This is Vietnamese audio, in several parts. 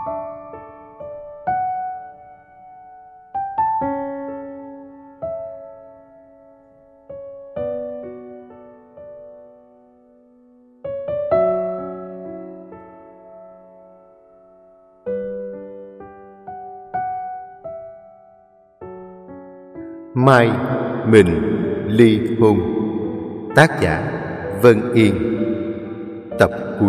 Mai mình ly hôn. Tác giả Vân Yên. Tập cuối.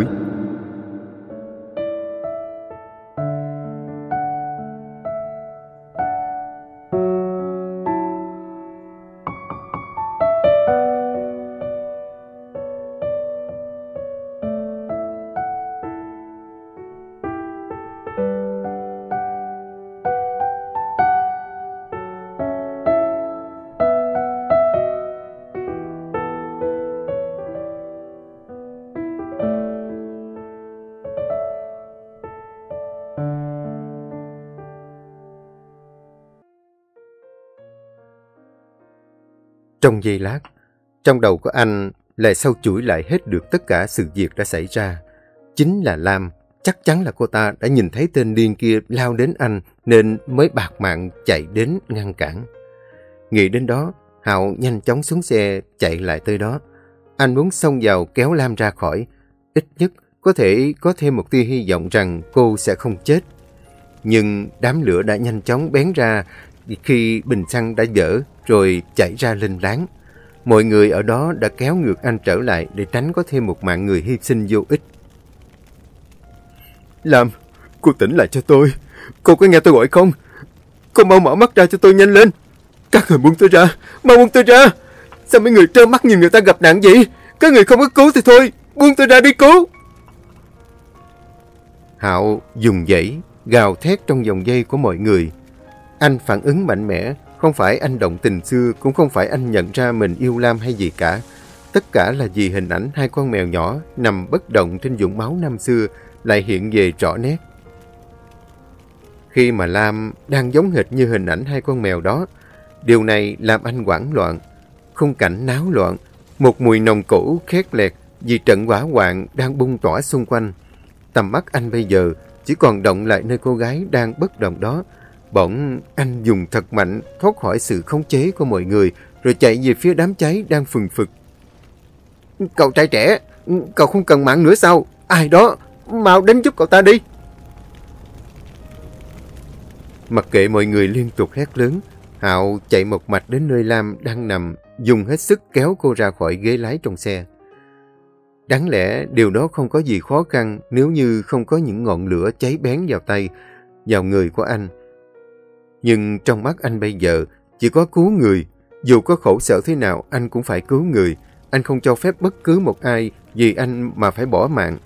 Trong giây lát, trong đầu của anh lại sâu chuỗi lại hết được tất cả sự việc đã xảy ra. Chính là Lam, chắc chắn là cô ta đã nhìn thấy tên điên kia lao đến anh nên mới bạt mạng chạy đến ngăn cản. Nghĩ đến đó, Hạo nhanh chóng xuống xe chạy lại tới đó. Anh muốn xông vào kéo Lam ra khỏi, ít nhất có thể có thêm một tia hy vọng rằng cô sẽ không chết. Nhưng đám lửa đã nhanh chóng bén ra khi bình xăng đã vỡ rồi chảy ra lên láng. Mọi người ở đó đã kéo ngược anh trở lại để tránh có thêm một mạng người hy sinh vô ích. Lam, cô tỉnh lại cho tôi. Cô có nghe tôi gọi không? Cô mau mở mắt ra cho tôi nhanh lên. Các người buông tôi ra, mau buông tôi ra. Sao mấy người trơ mắt nhìn người ta gặp nạn vậy? Các người không có cứu thì thôi, buông tôi ra đi cứu. Hạo dùng dãy, gào thét trong vòng dây của mọi người. Anh phản ứng mạnh mẽ, không phải anh động tình xưa, cũng không phải anh nhận ra mình yêu Lam hay gì cả. Tất cả là vì hình ảnh hai con mèo nhỏ nằm bất động trên vũng máu năm xưa lại hiện về rõ nét. Khi mà Lam đang giống hệt như hình ảnh hai con mèo đó, điều này làm anh hoảng loạn. Khung cảnh náo loạn, một mùi nồng cũ khét lẹt vì trận hỏa hoạn đang bung tỏa xung quanh. Tầm mắt anh bây giờ chỉ còn động lại nơi cô gái đang bất động đó. Bỗng anh dùng thật mạnh thoát khỏi sự khống chế của mọi người rồi chạy về phía đám cháy đang phừng phực. Cậu trai trẻ, cậu không cần mạng nữa sao? Ai đó, mau đến giúp cậu ta đi. Mặc kệ mọi người liên tục hét lớn, Hạo chạy một mạch đến nơi Lam đang nằm, dùng hết sức kéo cô ra khỏi ghế lái trong xe. Đáng lẽ điều đó không có gì khó khăn nếu như không có những ngọn lửa cháy bén vào tay, vào người của anh. Nhưng trong mắt anh bây giờ chỉ có cứu người. Dù có khổ sở thế nào anh cũng phải cứu người. Anh không cho phép bất cứ một ai vì anh mà phải bỏ mạng.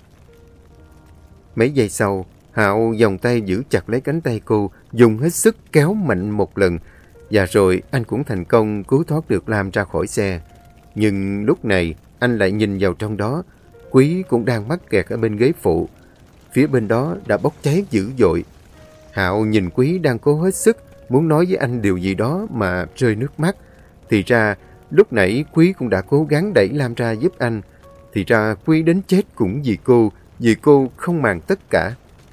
Mấy giây sau, Hạo vòng tay giữ chặt lấy cánh tay cô, dùng hết sức kéo mạnh một lần. Và rồi anh cũng thành công cứu thoát được Lam ra khỏi xe. Nhưng lúc này anh lại nhìn vào trong đó. Quý cũng đang mắc kẹt ở bên ghế phụ. Phía bên đó đã bốc cháy dữ dội. Hạo nhìn Quý đang cố hết sức muốn nói với anh điều gì đó mà rơi nước mắt. Thì ra lúc nãy Quý cũng đã cố gắng đẩy Lam ra giúp anh. Thì ra Quý đến chết cũng vì cô không màng tất cả.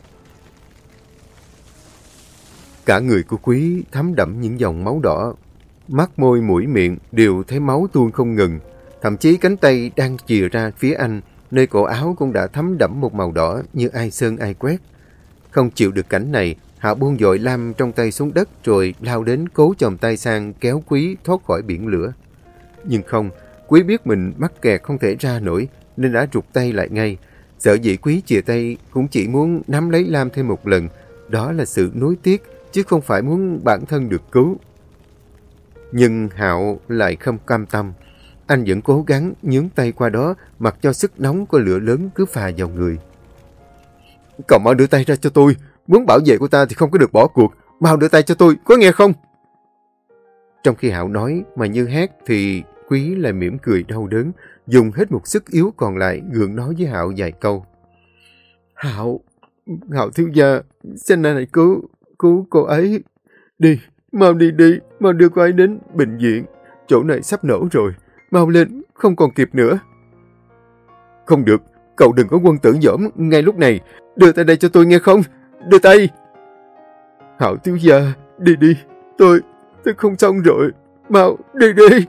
Cả người của Quý thấm đẫm những dòng máu đỏ. Mắt, môi, mũi, miệng đều thấy máu tuôn không ngừng. Thậm chí cánh tay đang chìa ra phía anh, nơi cổ áo cũng đã thấm đẫm một màu đỏ như ai sơn ai quét. Không chịu được cảnh này, Hạo buông dội Lam trong tay xuống đất rồi lao đến cố chồm tay sang kéo Quý thoát khỏi biển lửa. Nhưng không, Quý biết mình mắc kẹt không thể ra nổi nên đã rụt tay lại ngay. Sợ dĩ Quý chìa tay cũng chỉ muốn nắm lấy Lam thêm một lần. Đó là sự nuối tiếc chứ không phải muốn bản thân được cứu. Nhưng Hạo lại không cam tâm. Anh vẫn cố gắng nhướng tay qua đó mặc cho sức nóng của lửa lớn cứ phà vào người. Cậu mau đưa tay ra cho tôi. Muốn bảo vệ cô ta thì không có được bỏ cuộc. Mau đưa tay cho tôi, có nghe không? Trong khi Hạo nói mà như hét thì Quý lại mỉm cười đau đớn, dùng hết một sức yếu còn lại gượng nói với Hạo vài câu. Hạo thiếu gia, xin anh hãy cứu cô ấy. Đi, mau đi, mau đưa cô ấy đến bệnh viện. Chỗ này sắp nổ rồi, mau lên, không còn kịp nữa. Không được, cậu đừng có quân tử dỗm ngay lúc này. Đưa tay đây cho tôi nghe không? đưa tay. Hạo thiếu gia, đi đi, tôi không xong rồi, mau đi đi.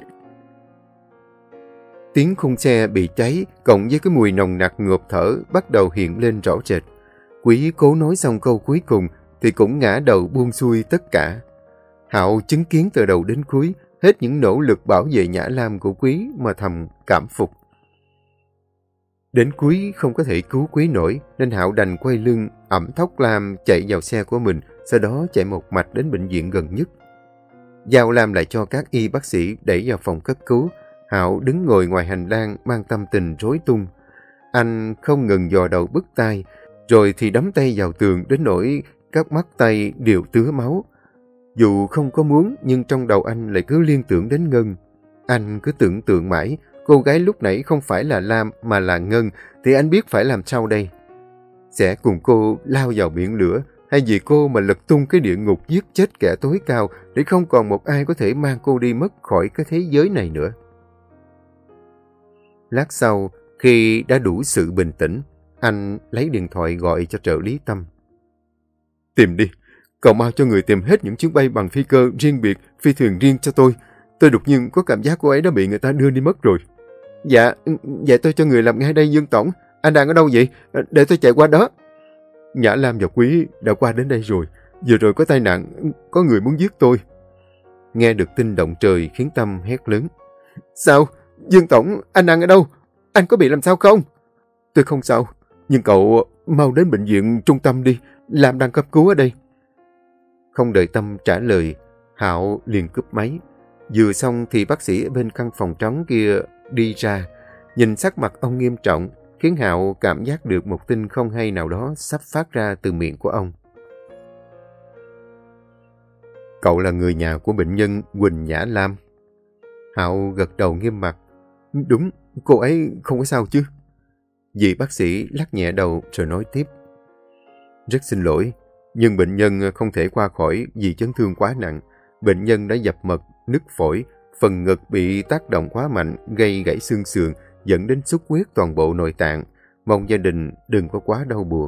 Tiếng khung xe bị cháy cộng với cái mùi nồng nặc ngộp thở bắt đầu hiện lên rõ rệt. Quý cố nói xong câu cuối cùng thì cũng ngã đầu buông xuôi tất cả. Hạo chứng kiến từ đầu đến cuối hết những nỗ lực bảo vệ Nhã Lam của Quý mà thầm cảm phục. Đến cuối không có thể cứu Quý nổi nên Hạo đành quay lưng ẵm thóc Lam chạy vào xe của mình, sau đó chạy một mạch đến bệnh viện gần nhất. Giao Lam lại cho các y bác sĩ đẩy vào phòng cấp cứu. Hạo đứng ngồi ngoài hành lang mang tâm tình rối tung. Anh không ngừng dò đầu bứt tai, rồi thì đấm tay vào tường đến nỗi các mắt tay đều tứa máu. Dù không có muốn nhưng trong đầu anh lại cứ liên tưởng đến Ngân. Anh cứ tưởng tượng mãi, cô gái lúc nãy không phải là Lam mà là Ngân thì anh biết phải làm sao đây. Sẽ cùng cô lao vào biển lửa hay vì cô mà lật tung cái địa ngục giết chết kẻ tối cao để không còn một ai có thể mang cô đi mất khỏi cái thế giới này nữa. Lát sau, khi đã đủ sự bình tĩnh, anh lấy điện thoại gọi cho trợ lý Tâm. Tìm đi, cậu mau cho người tìm hết những chuyến bay bằng phi cơ riêng biệt, phi thuyền riêng cho tôi. Tôi đột nhiên có cảm giác cô ấy đã bị người ta đưa đi mất rồi. Dạ tôi cho người làm ngay đây Dương Tổng. Anh đang ở đâu vậy? Để tôi chạy qua đó. Nhã Lam và Quý đã qua đến đây rồi. Vừa rồi có tai nạn, có người muốn giết tôi. Nghe được tin động trời khiến Tâm hét lớn. Sao? Dương Tổng, anh đang ở đâu? Anh có bị làm sao không? Tôi không sao, nhưng cậu mau đến bệnh viện trung tâm đi. Lam đang cấp cứu ở đây. Không đợi Tâm trả lời, Hạo liền cúp máy. Vừa xong thì bác sĩ ở bên căn phòng trống kia đi ra. Nhìn sắc mặt ông nghiêm trọng, khiến Hạo cảm giác được một tin không hay nào đó sắp phát ra từ miệng của ông. Cậu là người nhà của bệnh nhân Quỳnh Nhã Lam. Hạo gật đầu nghiêm mặt. Đúng, cô ấy không có sao chứ. Vị bác sĩ lắc nhẹ đầu rồi nói tiếp. Rất xin lỗi, nhưng bệnh nhân không thể qua khỏi vì chấn thương quá nặng. Bệnh nhân đã dập mật, nứt phổi, phần ngực bị tác động quá mạnh, gây gãy xương sườn, dẫn đến xuất huyết toàn bộ nội tạng. Mong gia đình đừng có quá đau buồn.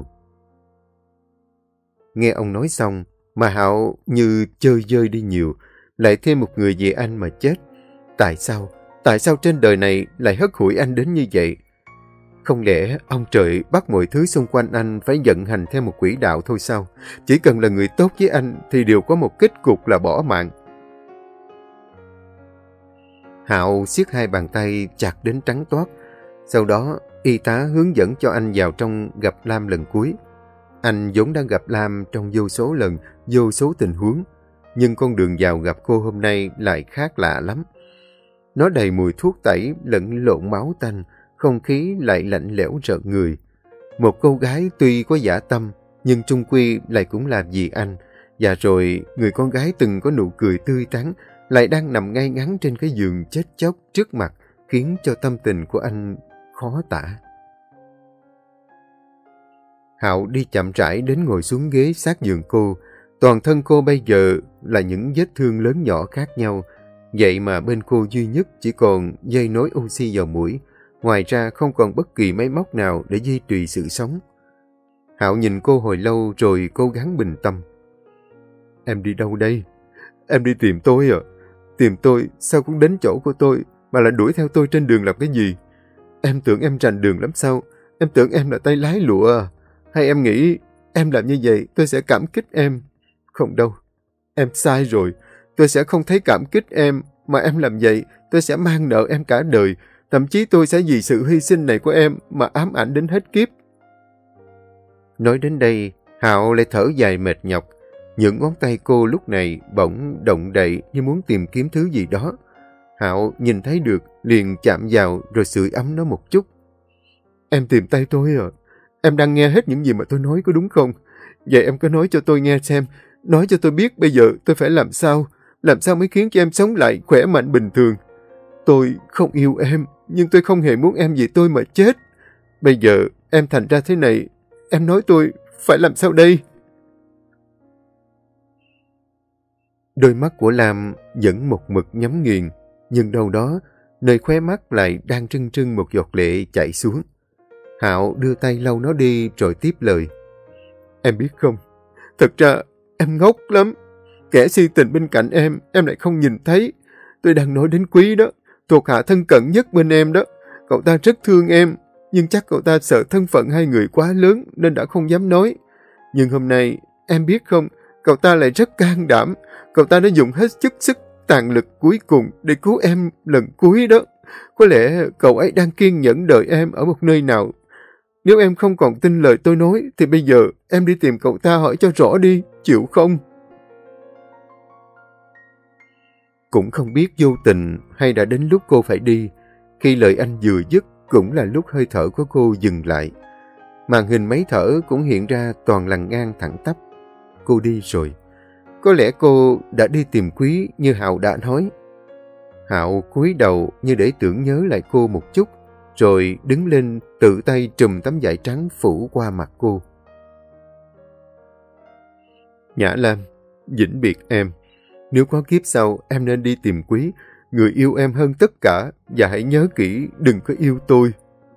Nghe ông nói xong, mà Hạo như chơi dơi đi nhiều, lại thêm một người vì anh mà chết. Tại sao? Tại sao trên đời này lại hất hủi anh đến như vậy? Không lẽ ông trời bắt mọi thứ xung quanh anh phải vận hành theo một quỹ đạo thôi sao? Chỉ cần là người tốt với anh thì đều có một kết cục là bỏ mạng. Hạo siết hai bàn tay chặt đến trắng toát. Sau đó, y tá hướng dẫn cho anh vào trong gặp Lam lần cuối. Anh vốn đang gặp Lam trong vô số lần, vô số tình huống. Nhưng con đường vào gặp cô hôm nay lại khác lạ lắm. Nó đầy mùi thuốc tẩy lẫn lộn máu tanh, không khí lại lạnh lẽo rợn người. Một cô gái tuy có dã tâm, nhưng chung quy lại cũng là vì anh. Và rồi, người con gái từng có nụ cười tươi tắn, lại đang nằm ngay ngắn trên cái giường chết chóc trước mặt, khiến cho tâm tình của anh khó tả. Hạo đi chậm rãi đến ngồi xuống ghế sát giường cô. Toàn thân cô bây giờ là những vết thương lớn nhỏ khác nhau. Vậy mà bên cô duy nhất chỉ còn dây nối oxy vào mũi. Ngoài ra không còn bất kỳ máy móc nào để duy trì sự sống. Hạo nhìn cô hồi lâu rồi cố gắng bình tâm. Em đi đâu đây? Em đi tìm tôi à? Tìm tôi sao cũng đến chỗ của tôi mà lại đuổi theo tôi trên đường làm cái gì? Em tưởng em rành đường lắm sao? Em tưởng em là tay lái lụa à? Hay em nghĩ em làm như vậy tôi sẽ cảm kích em? Không đâu, em sai rồi. Tôi sẽ không thấy cảm kích em, mà em làm vậy tôi sẽ mang nợ em cả đời. Thậm chí tôi sẽ vì sự hy sinh này của em mà ám ảnh đến hết kiếp. Nói đến đây, Hạo lại thở dài mệt nhọc. Những ngón tay cô lúc này bỗng động đậy như muốn tìm kiếm thứ gì đó. Hạo nhìn thấy được, liền chạm vào rồi sưởi ấm nó một chút. Em tìm tay tôi à? Em đang nghe hết những gì mà tôi nói có đúng không? Vậy em cứ nói cho tôi nghe xem. Nói cho tôi biết bây giờ tôi phải làm sao. Làm sao mới khiến cho em sống lại khỏe mạnh bình thường. Tôi không yêu em, nhưng tôi không hề muốn em vì tôi mà chết. Bây giờ em thành ra thế này, em nói tôi phải làm sao đây? Đôi mắt của Lam vẫn một mực nhắm nghiền, nhưng đâu đó, nơi khóe mắt lại đang trưng trưng một giọt lệ chảy xuống. Hạo đưa tay lau nó đi rồi tiếp lời. Em biết không, Thật ra em ngốc lắm. Kẻ si tình bên cạnh em lại không nhìn thấy. Tôi đang nói đến Quý đó, thuộc hạ thân cận nhất bên em đó. Cậu ta rất thương em, nhưng chắc cậu ta sợ thân phận hai người quá lớn nên đã không dám nói. Nhưng hôm nay, em biết không, cậu ta lại rất can đảm. Cậu ta đã dùng hết sức tàn lực cuối cùng để cứu em lần cuối đó. Có lẽ cậu ấy đang kiên nhẫn đợi em ở một nơi nào. Nếu em không còn tin lời tôi nói, thì bây giờ em đi tìm cậu ta hỏi cho rõ đi, chịu không? Cũng không biết vô tình hay đã đến lúc cô phải đi. Khi lời anh vừa dứt, cũng là lúc hơi thở của cô dừng lại. Màn hình máy thở cũng hiện ra toàn lằn ngang thẳng tắp. Cô đi rồi. Có lẽ cô đã đi tìm Quý như Hạo đã nói. Hạo cúi đầu như để tưởng nhớ lại cô một chút, rồi đứng lên tự tay trùm tấm vải trắng phủ qua mặt cô. Nhã Lam, vĩnh biệt em. Nếu có kiếp sau, em nên đi tìm Quý, người yêu em hơn tất cả, và hãy nhớ kỹ đừng có yêu tôi.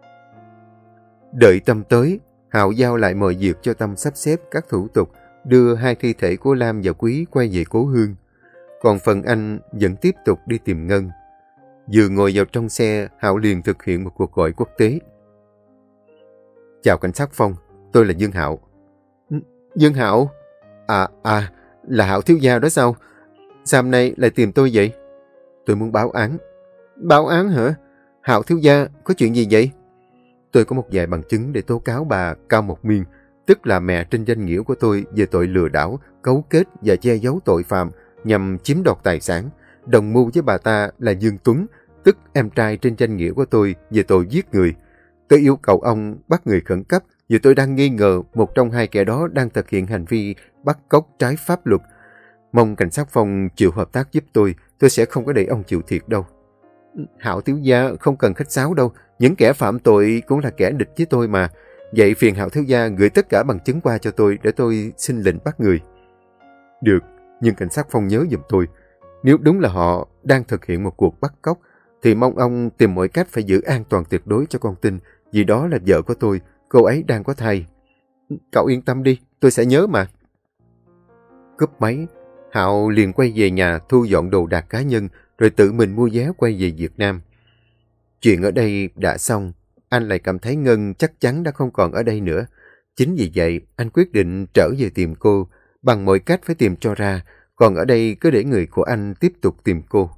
Đợi Tâm tới, Hạo giao lại mọi việc cho Tâm sắp xếp các thủ tục, đưa hai thi thể của Lam và Quý quay về cố hương. Còn phần anh vẫn tiếp tục đi tìm Ngân. Vừa ngồi vào trong xe, Hạo liền thực hiện một cuộc gọi quốc tế. Chào cảnh sát Phong, tôi là Dương Hạo. Dương Hạo? Là Hạo thiếu gia đó sao? Sao hôm nay lại tìm tôi vậy? Tôi muốn báo án. Báo án hả? Hạo thiếu gia, có chuyện gì vậy? Tôi có một vài bằng chứng để tố cáo bà Cao Mộc Miên, tức là mẹ trên danh nghĩa của tôi, về tội lừa đảo, cấu kết và che giấu tội phạm nhằm chiếm đoạt tài sản. Đồng mưu với bà ta là Dương Tuấn, tức em trai trên danh nghĩa của tôi, về tội giết người. Tôi yêu cầu ông bắt người khẩn cấp vì tôi đang nghi ngờ một trong hai kẻ đó đang thực hiện hành vi bắt cóc trái pháp luật. Mong cảnh sát Phong chịu hợp tác giúp tôi sẽ không có để ông chịu thiệt đâu. Hạo thiếu gia không cần khách sáo đâu, những kẻ phạm tội cũng là kẻ địch với tôi mà. Vậy phiền Hạo thiếu gia gửi tất cả bằng chứng qua cho tôi để tôi xin lệnh bắt người. Được, nhưng cảnh sát Phong nhớ giùm tôi. Nếu đúng là họ đang thực hiện một cuộc bắt cóc, thì mong ông tìm mọi cách phải giữ an toàn tuyệt đối cho con tin, vì đó là vợ của tôi, cô ấy đang có thai. Cậu yên tâm đi, tôi sẽ nhớ mà. Cúp máy, Hạo liền quay về nhà thu dọn đồ đạc cá nhân, rồi tự mình mua vé quay về Việt Nam. Chuyện ở đây đã xong, anh lại cảm thấy Ngân chắc chắn đã không còn ở đây nữa. Chính vì vậy, anh quyết định trở về tìm cô, bằng mọi cách phải tìm cho ra, còn ở đây cứ để người của anh tiếp tục tìm cô.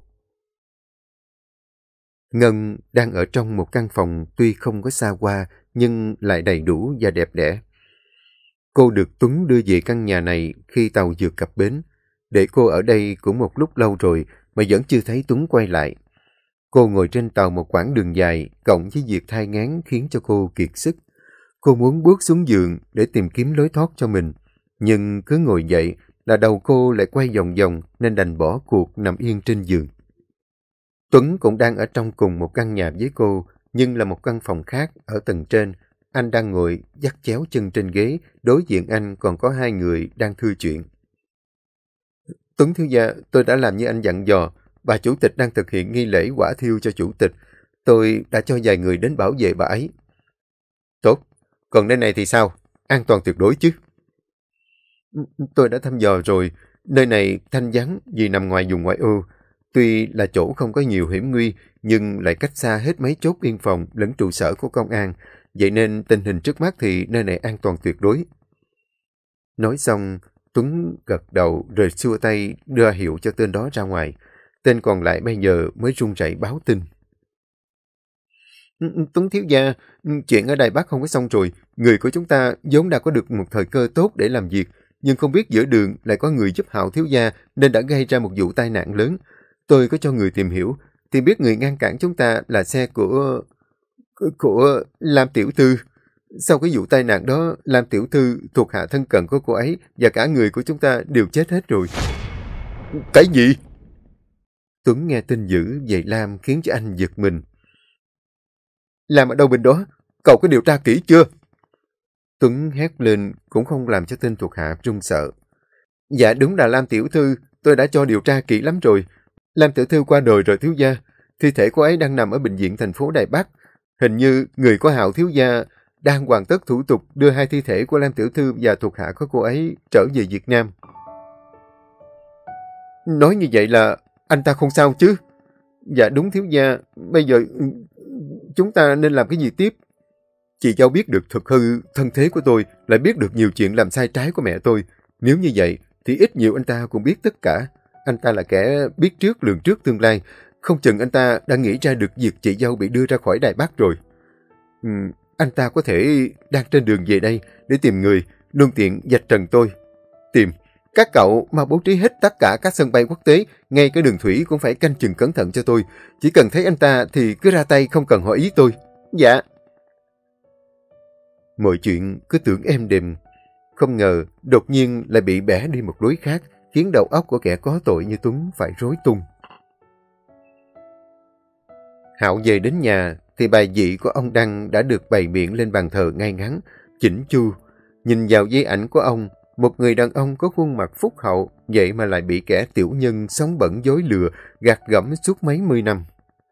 Ngân đang ở trong một căn phòng tuy không có xa hoa, nhưng lại đầy đủ và đẹp đẽ. Cô được Tuấn đưa về căn nhà này khi tàu vừa cập bến. Để cô ở đây cũng một lúc lâu rồi mà vẫn chưa thấy Tuấn quay lại. Cô ngồi trên tàu một quãng đường dài, cộng với việc thai nghén khiến cho cô kiệt sức. Cô muốn bước xuống giường để tìm kiếm lối thoát cho mình. Nhưng cứ ngồi dậy là đầu cô lại quay vòng vòng nên đành bỏ cuộc nằm yên trên giường. Tuấn cũng đang ở trong cùng một căn nhà với cô, nhưng là một căn phòng khác ở tầng trên. Anh đang ngồi dắt chéo chân trên ghế, đối diện anh còn có hai người đang thư chuyện. Tuấn thiếu gia, tôi đã làm như anh dặn dò. Bà chủ tịch đang thực hiện nghi lễ quả thiêu cho chủ tịch. Tôi đã cho vài người đến bảo vệ bà ấy. Tốt, còn nơi này thì sao? An toàn tuyệt đối chứ? Tôi đã thăm dò rồi. Nơi này thanh vắng vì nằm ngoài vùng ngoại ô. Tuy là chỗ không có nhiều hiểm nguy, nhưng lại cách xa hết mấy chốt biên phòng lẫn trụ sở của công an. Vậy nên tình hình trước mắt thì nơi này an toàn tuyệt đối. Nói xong, Tuấn gật đầu rồi xua tay đưa hiệu cho tên đó ra ngoài. Tên còn lại bây giờ mới run rẩy báo tin. Tuấn thiếu gia, chuyện ở Đài Bắc không có xong rồi. Người của chúng ta vốn đã có được một thời cơ tốt để làm việc, nhưng không biết giữa đường lại có người giúp Hạo thiếu gia nên đã gây ra một vụ tai nạn lớn. Tôi có cho người tìm hiểu, thì biết người ngăn cản chúng ta là xe của Lam Tiểu Thư. Sau cái vụ tai nạn đó, Lam Tiểu Thư thuộc hạ thân cận của cô ấy và cả người của chúng ta đều chết hết rồi. Cái gì? Tuấn nghe tin dữ về Lam khiến cho anh giật mình. Lam ở đâu bên đó? Cậu có điều tra kỹ chưa? Tuấn hét lên cũng không làm cho tên thuộc hạ run sợ. Dạ đúng là Lam Tiểu Thư, tôi đã cho điều tra kỹ lắm rồi. Lam Tiểu Thư qua đời rồi thiếu gia. Thi thể cô ấy đang nằm ở bệnh viện thành phố Đài Bắc. Hình như người của Hạo thiếu gia đang hoàn tất thủ tục đưa hai thi thể của Lam tiểu thư và thuộc hạ của cô ấy trở về Việt Nam. Nói như vậy là anh ta không sao chứ? Dạ đúng thiếu gia, bây giờ chúng ta nên làm cái gì tiếp? Chị dâu biết được thực hư thân thế của tôi, lại biết được nhiều chuyện làm sai trái của mẹ tôi. Nếu như vậy, thì ít nhiều anh ta cũng biết tất cả. Anh ta là kẻ biết trước lường trước tương lai. Không chừng anh ta đã nghĩ ra được việc chị dâu bị đưa ra khỏi Đài Bắc rồi. Anh ta có thể đang trên đường về đây để tìm người, luôn tiện vạch trần tôi. Tìm. Các cậu mau bố trí hết tất cả các sân bay quốc tế, ngay cái đường thủy cũng phải canh chừng cẩn thận cho tôi. Chỉ cần thấy anh ta thì cứ ra tay, không cần hỏi ý tôi. Dạ. Mọi chuyện cứ tưởng êm đềm. Không ngờ đột nhiên lại bị bẻ đi một lối khác, khiến đầu óc của kẻ có tội như Tuấn phải rối tung. Hạo về đến nhà thì bài vị của ông Đăng đã được bày biện lên bàn thờ ngay ngắn, chỉnh chu. Nhìn vào di ảnh của ông, một người đàn ông có khuôn mặt phúc hậu, vậy mà lại bị kẻ tiểu nhân sống bẩn dối lừa, gạt gẫm suốt mấy mươi năm.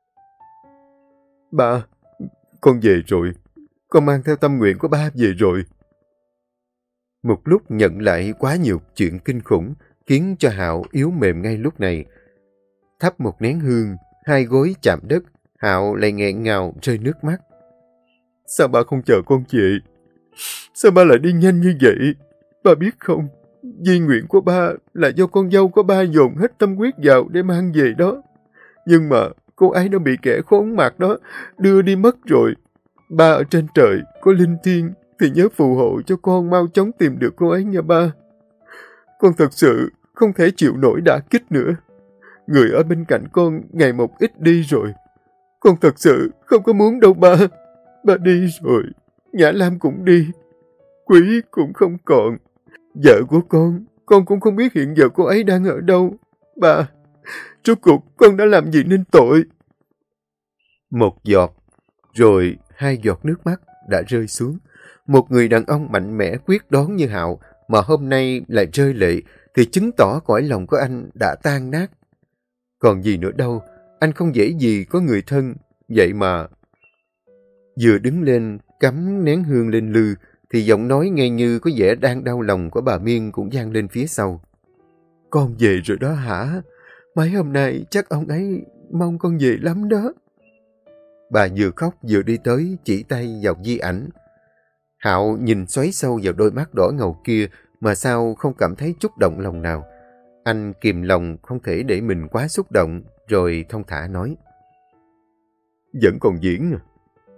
Ba, con về rồi. Con mang theo tâm nguyện của ba về rồi. Một lúc nhận lại quá nhiều chuyện kinh khủng, khiến cho Hạo yếu mềm ngay lúc này. Thắp một nén hương, hai gối chạm đất, Hạo lại nghẹn ngào rơi nước mắt. Sao ba không chờ con về? Sao ba lại đi nhanh như vậy? Ba biết không, di nguyện của ba là do con dâu của ba dồn hết tâm huyết vào để mang về đó. Nhưng mà cô ấy đã bị kẻ khốn mặt đó đưa đi mất rồi. Ba ở trên trời có linh thiêng thì nhớ phù hộ cho con mau chóng tìm được cô ấy nha ba. Con thật sự không thể chịu nổi đả kích nữa. Người ở bên cạnh con ngày một ít đi rồi. Con thật sự không có muốn đâu ba. Ba đi rồi, Nhã Lam cũng đi. Quý cũng không còn. Vợ của con cũng không biết hiện giờ cô ấy đang ở đâu. Ba, rốt cuộc con đã làm gì nên tội? Một giọt, rồi hai giọt nước mắt đã rơi xuống. Một người đàn ông mạnh mẽ quyết đoán như Hạo mà hôm nay lại rơi lệ thì chứng tỏ cõi lòng của anh đã tan nát. Còn gì nữa đâu, anh không dễ gì có người thân. Vậy mà vừa đứng lên cắm nén hương lên lư thì giọng nói nghe như có vẻ đang đau lòng của bà Miên cũng vang lên phía sau. Con về rồi đó hả? Mấy hôm nay chắc ông ấy mong con về lắm đó. Bà vừa khóc vừa đi tới chỉ tay vào di ảnh. Hạo nhìn xoáy sâu vào đôi mắt đỏ ngầu kia mà sao không cảm thấy chút động lòng nào. Anh kìm lòng không thể để mình quá xúc động, rồi thong thả nói. Vẫn còn diễn à?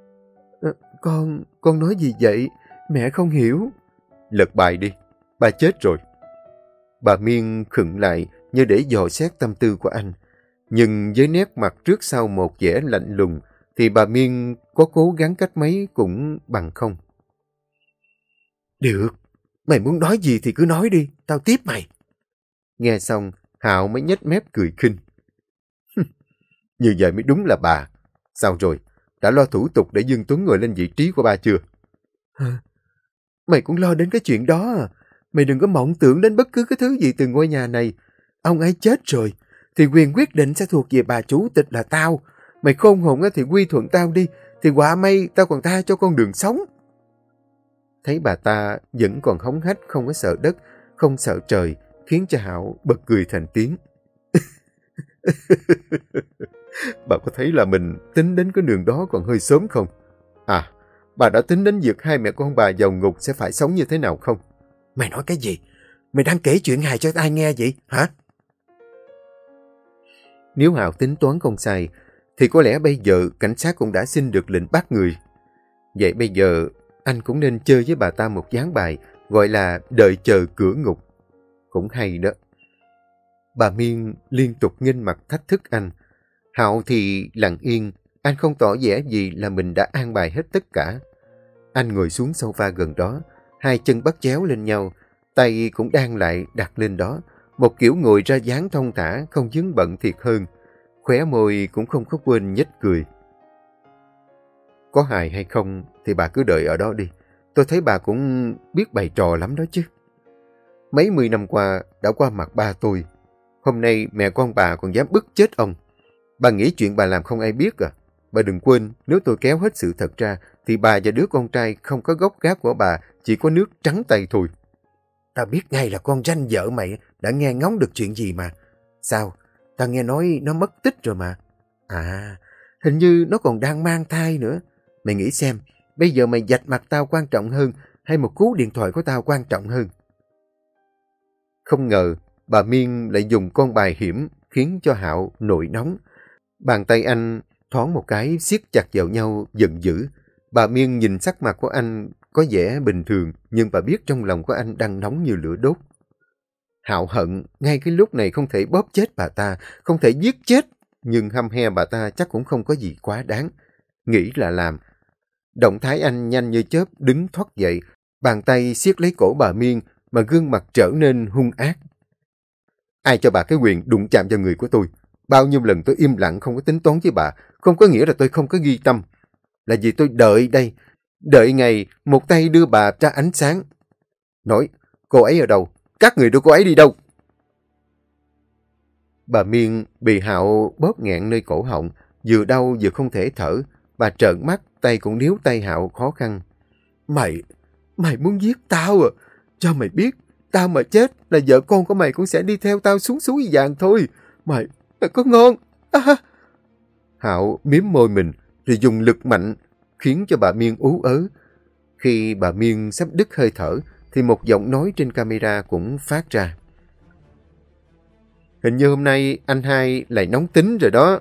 Con nói gì vậy? Mẹ không hiểu. Lật bài đi, ba chết rồi. Bà Miên khựng lại như để dò xét tâm tư của anh. Nhưng với nét mặt trước sau một vẻ lạnh lùng, thì bà Miên có cố gắng cách mấy cũng bằng không. Được, mày muốn nói gì thì cứ nói đi, tao tiếp mày. Nghe xong, Hạo mới nhếch mép cười khinh. Như vậy mới đúng là bà. Sao rồi, đã lo thủ tục để Dương Tuấn ngồi lên vị trí của ba chưa? Mày cũng lo đến cái chuyện đó à? Mày đừng có mộng tưởng đến bất cứ cái thứ gì từ ngôi nhà này. Ông ấy chết rồi, thì quyền quyết định sẽ thuộc về bà chủ tịch là tao. Mày khôn hồn thì quy thuận tao đi, thì quả may tao còn tha cho con đường sống. Thấy bà ta vẫn còn hống hách, không có sợ đất, không sợ trời, khiến cho Hạo bật cười thành tiếng. Bà có thấy là mình tính đến cái đường đó còn hơi sớm không? À, bà đã tính đến việc hai mẹ con bà vào ngục sẽ phải sống như thế nào không? Mày nói cái gì? Mày đang kể chuyện hài cho ai nghe vậy, hả? Nếu Hạo tính toán không sai, thì có lẽ bây giờ cảnh sát cũng đã xin được lệnh bắt người. Vậy bây giờ anh cũng nên chơi với bà ta một ván bài gọi là đợi chờ cửa ngục. Cũng hay đó. Bà Miên liên tục nghênh mặt thách thức anh. Hạo thì lặng yên, anh không tỏ vẻ gì là mình đã an bài hết tất cả. Anh ngồi xuống sofa gần đó, hai chân bắt chéo lên nhau, tay cũng đang lại đặt lên đó, một kiểu ngồi ra dáng thong thả, không vướng bận thiệt hơn. Khóe môi cũng không có quên nhếch cười. Có hài hay không thì bà cứ đợi ở đó đi. Tôi thấy bà cũng biết bày trò lắm đó chứ. Mấy mươi năm qua đã qua mặt ba tôi. Hôm nay mẹ con bà còn dám bức chết ông. Bà nghĩ chuyện bà làm không ai biết à? Bà đừng quên, nếu tôi kéo hết sự thật ra, thì bà và đứa con trai không có gốc gác của bà, chỉ có nước trắng tay thôi. Tao biết ngay là con ranh vợ mày đã nghe ngóng được chuyện gì mà. Sao? Tao nghe nói nó mất tích rồi mà. À, hình như nó còn đang mang thai nữa. Mày nghĩ xem, bây giờ mày vạch mặt tao quan trọng hơn hay một cú điện thoại của tao quan trọng hơn? Không ngờ, bà Miên lại dùng con bài hiểm khiến cho Hạo nổi nóng. Bàn tay anh thoáng một cái siết chặt vào nhau giận dữ. Bà Miên nhìn sắc mặt của anh có vẻ bình thường, nhưng bà biết trong lòng của anh đang nóng như lửa đốt. Hạo hận, ngay cái lúc này không thể bóp chết bà ta, không thể giết chết, nhưng hăm he bà ta chắc cũng không có gì quá đáng. Nghĩ là làm. Động thái anh nhanh như chớp đứng thoát dậy, bàn tay siết lấy cổ bà Miên mà gương mặt trở nên hung ác. Ai cho bà cái quyền đụng chạm vào người của tôi? Bao nhiêu lần tôi im lặng không có tính toán với bà, không có nghĩa là tôi không có ghi tâm. Là vì tôi đợi đây, đợi ngày một tay đưa bà ra ánh sáng. Nói, cô ấy ở đâu? Các người đưa cô ấy đi đâu? Bà Miên bị Hạo bóp nghẹn nơi cổ họng, vừa đau vừa không thể thở. Bà trợn mắt, tay cũng níu tay Hạo khó khăn. Mày muốn giết tao à? Cho mày biết, tao mà chết là vợ con của mày cũng sẽ đi theo tao xuống suối vàng thôi. Mày có ngon. Hạo miếm môi mình, rồi dùng lực mạnh, khiến cho bà Miên ú ớ. Khi bà Miên sắp đứt hơi thở, thì một giọng nói trên camera cũng phát ra. Hình như hôm nay anh hai lại nóng tính rồi đó.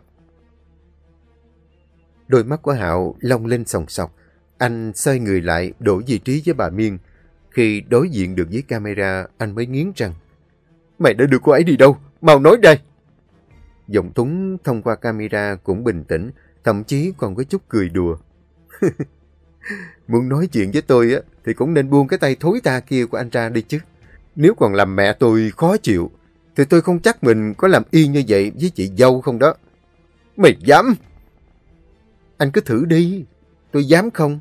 Đôi mắt của Hạo long lên sòng sọc. Anh xoay người lại, đổi vị trí với bà Miên. Khi đối diện được với camera, anh mới nghiến răng. Mày đã đưa cô ấy đi đâu? Mau nói đây! Giọng Tuấn thông qua camera cũng bình tĩnh, thậm chí còn có chút cười đùa. Muốn nói chuyện với tôi á, thì cũng nên buông cái tay thối tha kia của anh ra đi chứ. Nếu còn làm mẹ tôi khó chịu, thì tôi không chắc mình có làm y như vậy với chị dâu không đó. Mày dám? Anh cứ thử đi. Tôi dám không?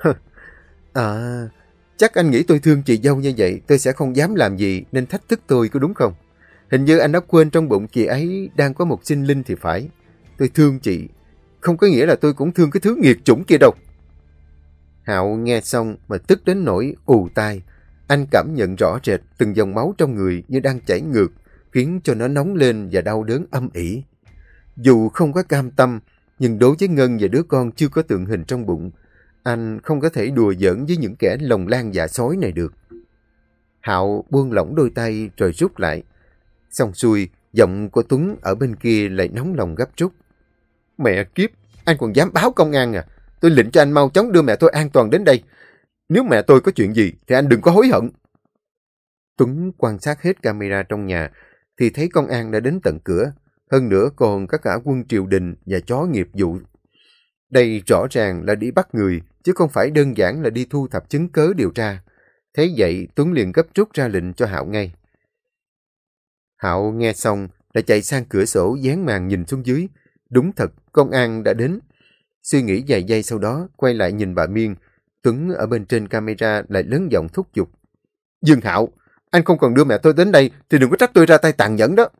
Chắc anh nghĩ tôi thương chị dâu như vậy, tôi sẽ không dám làm gì nên thách thức tôi, có đúng không? Hình như anh đã quên trong bụng chị ấy đang có một sinh linh thì phải. Tôi thương chị, không có nghĩa là tôi cũng thương cái thứ nghiệt chủng kia đâu. Hạo nghe xong mà tức đến nỗi ù tai. Anh cảm nhận rõ rệt từng dòng máu trong người như đang chảy ngược, khiến cho nó nóng lên và đau đớn âm ỉ. Dù không có cam tâm, nhưng đối với Ngân và đứa con chưa có tượng hình trong bụng, anh không có thể đùa giỡn với những kẻ lòng lan dạ sói này được. Hạo buông lỏng đôi tay rồi rút lại. Xong xuôi, giọng của Tuấn ở bên kia lại nóng lòng gấp rút. Mẹ kiếp, anh còn dám báo công an à? Tôi lệnh cho anh mau chóng đưa mẹ tôi an toàn đến đây. Nếu mẹ tôi có chuyện gì thì anh đừng có hối hận. Tuấn quan sát hết camera trong nhà thì thấy công an đã đến tận cửa. Hơn nữa còn có cả quân triều đình và chó nghiệp vụ. Đây rõ ràng là đi bắt người, chứ không phải đơn giản là đi thu thập chứng cớ điều tra. Thế vậy Tuấn liền gấp rút ra lệnh cho Hạo ngay. Hạo nghe xong đã chạy sang cửa sổ dán màn nhìn xuống dưới. Đúng thật, công an đã đến. Suy nghĩ vài giây sau đó, quay lại nhìn bà Miên. Tuấn ở bên trên camera lại lớn giọng thúc giục. Dương Hạo, anh không còn đưa mẹ tôi đến đây thì đừng có trách tôi ra tay tàn nhẫn đó.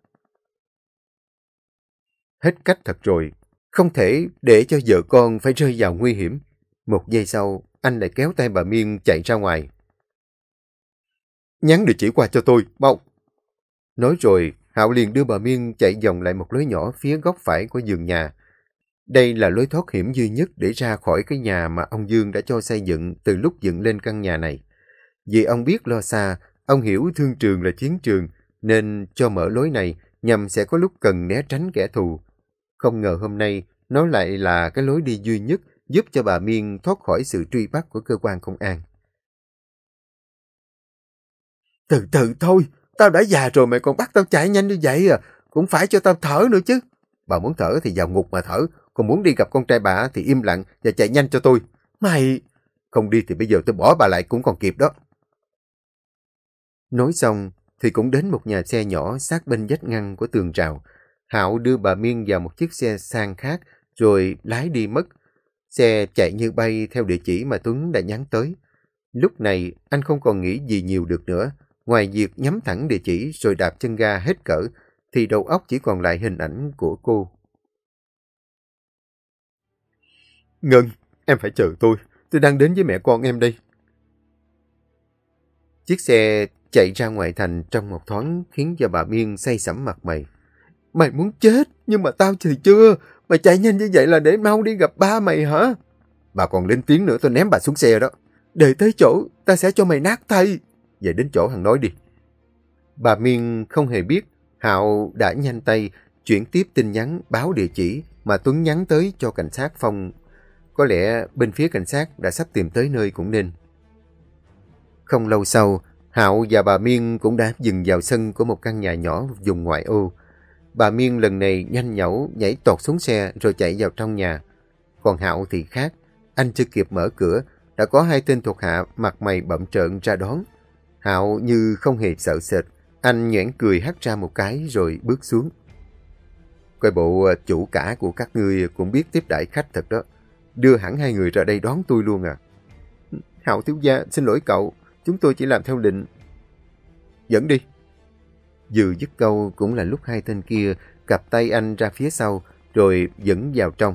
Hết cách thật rồi. Không thể để cho vợ con phải rơi vào nguy hiểm. Một giây sau, anh lại kéo tay bà Miên chạy ra ngoài. Nhắn địa chỉ qua cho tôi, mau. Nói rồi, Hạo liền đưa bà Miên chạy vòng lại một lối nhỏ phía góc phải của vườn nhà. Đây là lối thoát hiểm duy nhất để ra khỏi cái nhà mà ông Dương đã cho xây dựng từ lúc dựng lên căn nhà này. Vì ông biết lo xa, ông hiểu thương trường là chiến trường, nên cho mở lối này nhằm sẽ có lúc cần né tránh kẻ thù. Không ngờ hôm nay, nó lại là cái lối đi duy nhất giúp cho bà Miên thoát khỏi sự truy bắt của cơ quan công an. Từ từ thôi, tao đã già rồi mày còn bắt tao chạy nhanh như vậy à, cũng phải cho tao thở nữa chứ. Bà muốn thở thì vào ngục mà thở, còn muốn đi gặp con trai bà thì im lặng và chạy nhanh cho tôi. Mày... Không đi thì bây giờ tôi bỏ bà lại cũng còn kịp đó. Nói xong thì cũng đến một nhà xe nhỏ sát bên vách ngăn của tường rào. Hạo đưa bà Miên vào một chiếc xe sang khác rồi lái đi mất. Xe chạy như bay theo địa chỉ mà Tuấn đã nhắn tới. Lúc này anh không còn nghĩ gì nhiều được nữa. Ngoài việc nhắm thẳng địa chỉ rồi đạp chân ga hết cỡ thì đầu óc chỉ còn lại hình ảnh của cô. Ngân, em phải chờ tôi. tôi đang đến với mẹ con em đây. Chiếc xe chạy ra ngoại thành trong một thoáng khiến cho bà Miên say sẩm mặt mày. Mày muốn chết, nhưng mà tao thì chưa. Mày chạy nhanh như vậy là để mau đi gặp ba mày hả? Bà còn lên tiếng nữa tôi ném bà xuống xe đó. Để tới chỗ, ta sẽ cho mày nát tay. Vậy đến chỗ Hằng nói đi. Bà Miên không hề biết Hạo đã nhanh tay chuyển tiếp tin nhắn báo địa chỉ mà Tuấn nhắn tới cho cảnh sát Phong. Có lẽ bên phía cảnh sát đã sắp tìm tới nơi cũng nên. Không lâu sau, Hạo và bà Miên cũng đã dừng vào sân của một căn nhà nhỏ vùng ngoại ô. Bà Miên lần này nhanh nhẩu nhảy tọt xuống xe rồi chạy vào trong nhà. Còn Hạo thì khác, anh chưa kịp mở cửa, đã có hai tên thuộc hạ mặt mày bặm trợn ra đón. Hạo như không hề sợ sệt, anh nhoẻn cười hắt ra một cái rồi bước xuống. Coi bộ chủ cả của các ngươi cũng biết tiếp đãi khách thật đó. Đưa hẳn hai người ra đây đón tôi luôn à. Hạo thiếu gia, xin lỗi cậu, chúng tôi chỉ làm theo lệnh. Dẫn đi. Vừa dứt câu cũng là lúc hai tên kia cặp tay anh ra phía sau rồi dẫn vào trong.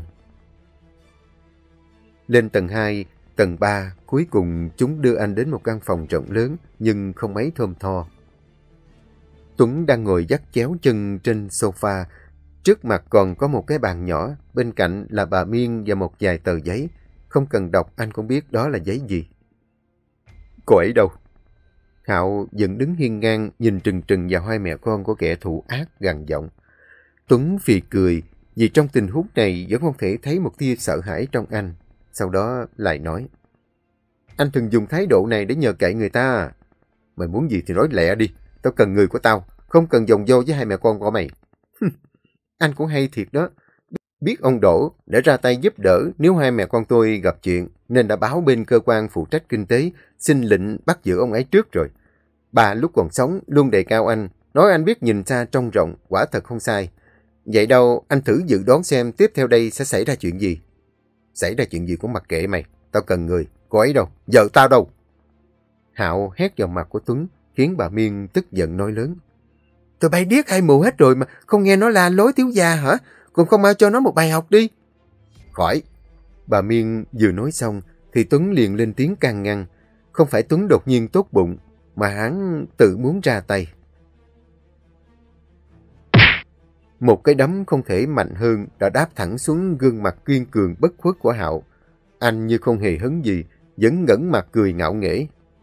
Lên tầng 2, tầng 3, cuối cùng chúng đưa anh đến một căn phòng rộng lớn nhưng không mấy thơm tho. Tuấn đang ngồi dắt chéo chân trên sofa. Trước mặt còn có một cái bàn nhỏ, bên cạnh là bà Miên và một vài tờ giấy. Không cần đọc anh cũng biết đó là giấy gì. Cô ấy đâu? Hạo vẫn đứng hiên ngang nhìn trừng trừng vào hai mẹ con của kẻ thù ác gằn giọng. Tuấn phì cười vì trong tình huống này vẫn không thể thấy một tia sợ hãi trong anh. Sau đó lại nói. Anh thường dùng thái độ này để nhờ cậy người ta. Mày muốn gì thì nói lẹ đi. Tao cần người của tao. Không cần vòng vo với hai mẹ con của mày. Anh cũng hay thiệt đó. Biết ông Đỗ để ra tay giúp đỡ nếu hai mẹ con tôi gặp chuyện nên đã báo bên cơ quan phụ trách kinh tế xin lệnh bắt giữ ông ấy trước rồi. Bà lúc còn sống luôn đề cao anh, nói anh biết nhìn xa trông rộng, quả thật không sai. Vậy đâu anh thử dự đoán xem tiếp theo đây sẽ xảy ra chuyện gì. Xảy ra chuyện gì cũng mặc kệ mày, tao cần người, cô ấy đâu, vợ tao đâu. Hạo hét vào mặt của Tuấn khiến bà Miên tức giận nói lớn. Tụi bay điếc hai mù hết rồi mà không nghe nó la lối thiếu gia hả? Còn không mau cho nó một bài học đi. Khỏi. Bà Miên vừa nói xong thì Tuấn liền lên tiếng can ngăn. Không phải Tuấn đột nhiên tốt bụng mà hắn tự muốn ra tay. Một cái đấm không thể mạnh hơn đã đáp thẳng xuống gương mặt kiên cường bất khuất của Hạo. Anh như không hề hấn gì, vẫn ngẩng mặt cười ngạo nghễ.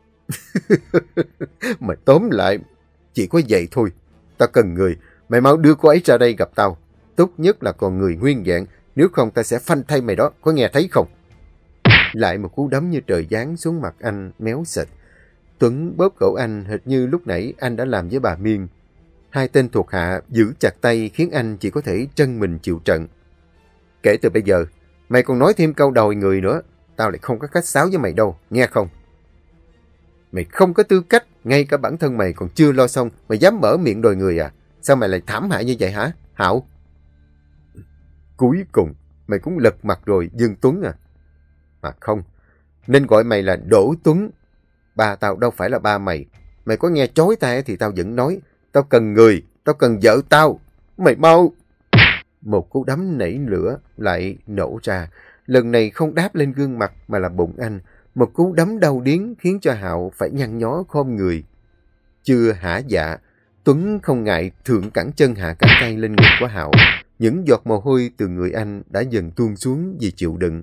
Mà tóm lại, chỉ có vậy thôi. Tao cần người, mày mau đưa cô ấy ra đây gặp tao. Tốt nhất là còn người nguyên vẹn, nếu không ta sẽ phanh thay mày đó, có nghe thấy không? Lại một cú đấm như trời giáng xuống mặt anh méo xệch. Tuấn bóp cổ anh hệt như lúc nãy anh đã làm với bà Miên. Hai tên thuộc hạ giữ chặt tay khiến anh chỉ có thể trân mình chịu trận. Kể từ bây giờ, mày còn nói thêm câu đòi người nữa, tao lại không có khách sáo với mày đâu, nghe không? Mày không có tư cách, ngay cả bản thân mày còn chưa lo xong, mày dám mở miệng đòi người à? Sao mày lại thảm hại như vậy hả, Hạo? Cuối cùng, mày cũng lật mặt rồi, Dương Tuấn à? Mà không, nên gọi mày là Đỗ Tuấn. Ba tao đâu phải là ba mày. Mày có nghe chối tai thì tao vẫn nói, tao cần người, tao cần vợ tao. Mày mau! Một cú đấm nảy lửa lại nổ ra. Lần này không đáp lên gương mặt mà là bụng anh. Một cú đấm đau điếng khiến cho Hạo phải nhăn nhó khom người. Chưa hả dạ, Tuấn không ngại thượng cẳng chân hạ cẳng tay lên ngực của Hạo. Những giọt mồ hôi từ người anh đã dần tuôn xuống vì chịu đựng.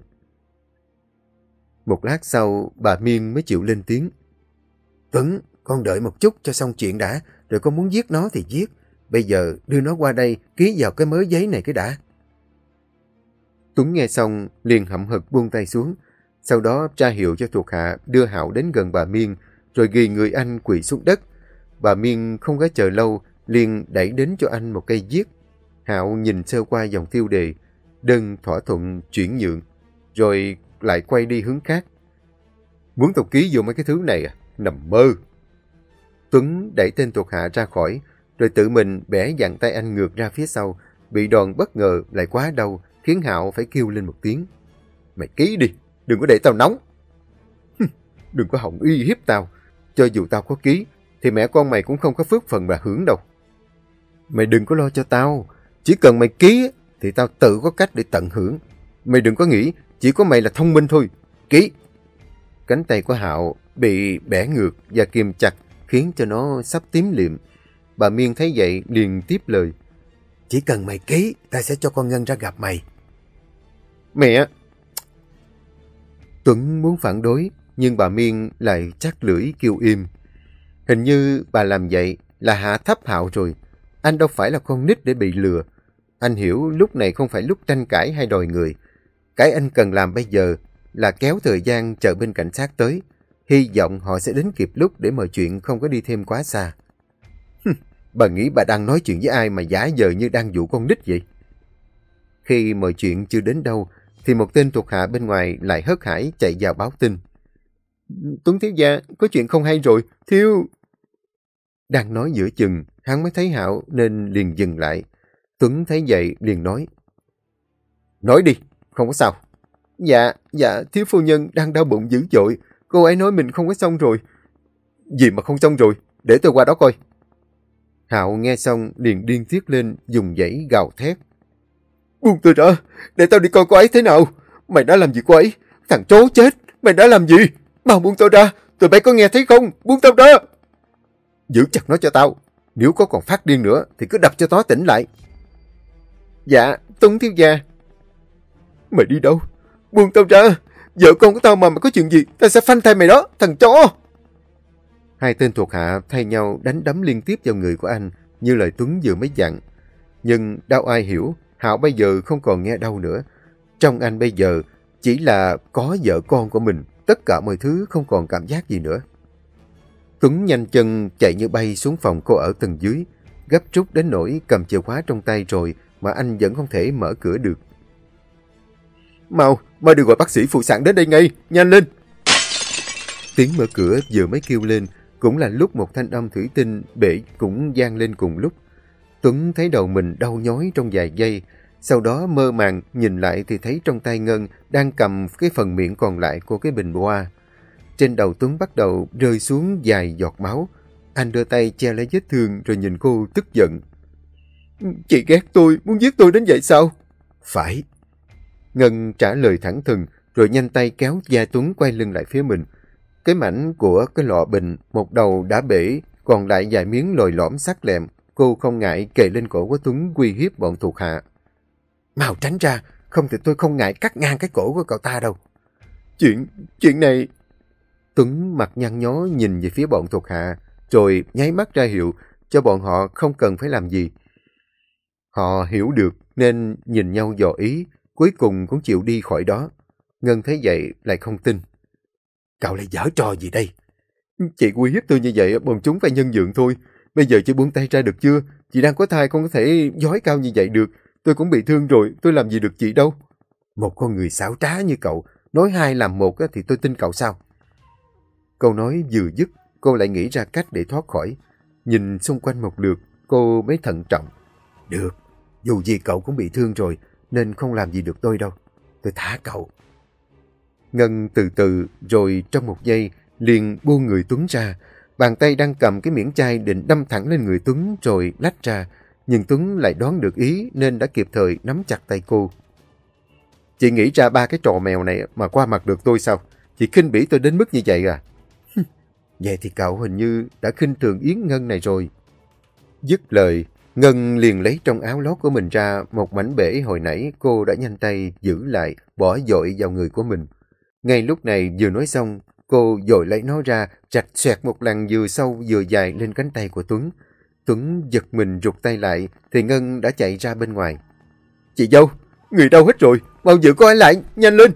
Một lát sau, bà Miên mới chịu lên tiếng. Tuấn, con đợi một chút cho xong chuyện đã, rồi con muốn giết nó thì giết. Bây giờ đưa nó qua đây, ký vào cái mớ giấy này cái đã. Tuấn nghe xong, liền hậm hực buông tay xuống. Sau đó ra hiệu cho thuộc hạ đưa Hạo đến gần bà Miên, rồi ghi người anh quỳ xuống đất. Bà Miên không có chờ lâu, liền đẩy đến cho anh một cây viết. Hạo nhìn sơ qua dòng tiêu đề, đơn thỏa thuận chuyển nhượng, rồi lại quay đi hướng khác. Muốn tao ký vô mấy cái thứ này à? Nằm mơ. Tuấn đẩy tên thuộc hạ ra khỏi, rồi tự mình bẻ dặn tay anh ngược ra phía sau. Bị đòn bất ngờ lại quá đau, khiến Hạo phải kêu lên một tiếng. Mày ký đi, đừng có để tao nóng. Đừng có hòng uy hiếp tao. Cho dù tao có ký, thì mẹ con mày cũng không có phước phần mà hưởng đâu. Mày đừng có lo cho tao. Chỉ cần mày ký, thì tao tự có cách để tận hưởng. Mày đừng có nghĩ chỉ có mày là thông minh thôi. Ký. cánh tay của Hạo bị bẻ ngược và kìm chặt khiến cho nó sắp tím liệm. Bà Miên thấy vậy liền tiếp lời. Chỉ cần mày ký, ta sẽ cho con Ngân ra gặp mày. Mẹ! Tuấn muốn phản đối, nhưng bà Miên lại chắc lưỡi kêu im. Hình như bà làm vậy là hạ thấp Hạo rồi. Anh đâu phải là con nít để bị lừa. Anh hiểu lúc này không phải lúc tranh cãi hay đòi người. Cái anh cần làm bây giờ là kéo thời gian chờ bên cảnh sát tới. Hy vọng họ sẽ đến kịp lúc để mọi chuyện không có đi thêm quá xa. Bà nghĩ bà đang nói chuyện với ai mà giả vờ như đang dụ con nít vậy? Khi mọi chuyện chưa đến đâu, thì một tên thuộc hạ bên ngoài lại hớt hải chạy vào báo tin. Tuấn thiếu gia, có chuyện không hay rồi, thiếu... Đang nói giữa chừng, hắn mới thấy Hạo nên liền dừng lại. Tuấn thấy vậy liền nói. Nói đi, không có sao. Dạ, thiếu phu nhân đang đau bụng dữ dội. Cô ấy nói mình không có xong rồi. Gì mà không xong rồi, để tôi qua đó coi. Hạo nghe xong liền điên tiết lên, dùng dãy gào thét. Buông tôi ra, để tao đi coi cô ấy thế nào. Mày đã làm gì cô ấy? Thằng chó chết, mày đã làm gì? Mau buông tôi ra, tụi bay có nghe thấy không? Buông tao ra. Giữ chặt nó cho tao. Nếu có còn phát điên nữa thì cứ đập cho nó tỉnh lại. Dạ, Tuấn thiếu gia. Mày đi đâu? Buông tao ra. Vợ con của tao mà có chuyện gì, tao sẽ phanh tay mày đó, thằng chó. Hai tên thuộc hạ thay nhau đánh đấm liên tiếp vào người của anh, như lời Tuấn vừa mới dặn. Nhưng đâu ai hiểu, Hạo bây giờ không còn nghe đâu nữa. Trong anh bây giờ chỉ là có vợ con của mình, tất cả mọi thứ không còn cảm giác gì nữa. Tuấn nhanh chân chạy như bay xuống phòng cô ở tầng dưới, gấp rút đến nỗi cầm chìa khóa trong tay rồi mà anh vẫn không thể mở cửa được. Mau đưa gọi bác sĩ phụ sản đến đây ngay, nhanh lên! Tiếng mở cửa vừa mới kêu lên, cũng là lúc một thanh âm thủy tinh bể cũng vang lên cùng lúc. Tuấn thấy đầu mình đau nhói trong vài giây, sau đó mơ màng nhìn lại thì thấy trong tay Ngân đang cầm cái phần miệng còn lại của cái bình hoa. Trên đầu Tuấn bắt đầu rơi xuống vài giọt máu. Anh đưa tay che lấy vết thương rồi nhìn cô tức giận. Chị ghét tôi, muốn giết tôi đến vậy sao? Phải. Ngân trả lời thẳng thừng rồi nhanh tay kéo da Tuấn quay lưng lại phía mình. Cái mảnh của cái lọ bình, một đầu đã bể, còn lại vài miếng lồi lõm sắc lẹm. Cô không ngại kề lên cổ của Tuấn uy hiếp bọn thuộc hạ. Mau tránh ra, không thì tôi không ngại cắt ngang cái cổ của cậu ta đâu. Chuyện này... Tuấn mặt nhăn nhó nhìn về phía bọn thuộc hạ, rồi nháy mắt ra hiệu cho bọn họ không cần phải làm gì. Họ hiểu được nên nhìn nhau dò ý, cuối cùng cũng chịu đi khỏi đó. Ngân thấy vậy lại không tin. Cậu lại giở trò gì đây? Chị uy hiếp tôi như vậy, bọn chúng phải nhân nhượng thôi. Bây giờ chị buông tay ra được chưa? Chị đang có thai, không có thể dói cao như vậy được. Tôi cũng bị thương rồi, tôi làm gì được chị đâu. Một con người xảo trá như cậu, nói hai làm một thì tôi tin cậu sao? Câu nói vừa dứt, cô lại nghĩ ra cách để thoát khỏi. Nhìn xung quanh một lượt, cô mới thận trọng. Được, dù gì cậu cũng bị thương rồi, nên không làm gì được tôi đâu. Tôi thả cậu. Ngân từ từ, rồi trong một giây, liền buông người Tuấn ra. Bàn tay đang cầm cái miễn chai định đâm thẳng lên người Tuấn rồi lách ra. Nhưng Tuấn lại đoán được ý nên đã kịp thời nắm chặt tay cô. Chị nghĩ ra ba cái trò mèo này mà qua mặt được tôi sao? Chị khinh bỉ tôi đến mức như vậy à? Vậy thì cậu hình như đã khinh thường Yến Ngân này rồi. Dứt lời, Ngân liền lấy trong áo lót của mình ra một mảnh bể hồi nãy cô đã nhanh tay giữ lại, bỏ dội vào người của mình. Ngay lúc này vừa nói xong, cô dội lấy nó ra, rạch xoẹt một lần vừa sâu vừa dài lên cánh tay của Tuấn. Tuấn giật mình rụt tay lại, thì Ngân đã chạy ra bên ngoài. Chị dâu, người đâu hết rồi, mau giữ cô ấy lại, nhanh lên!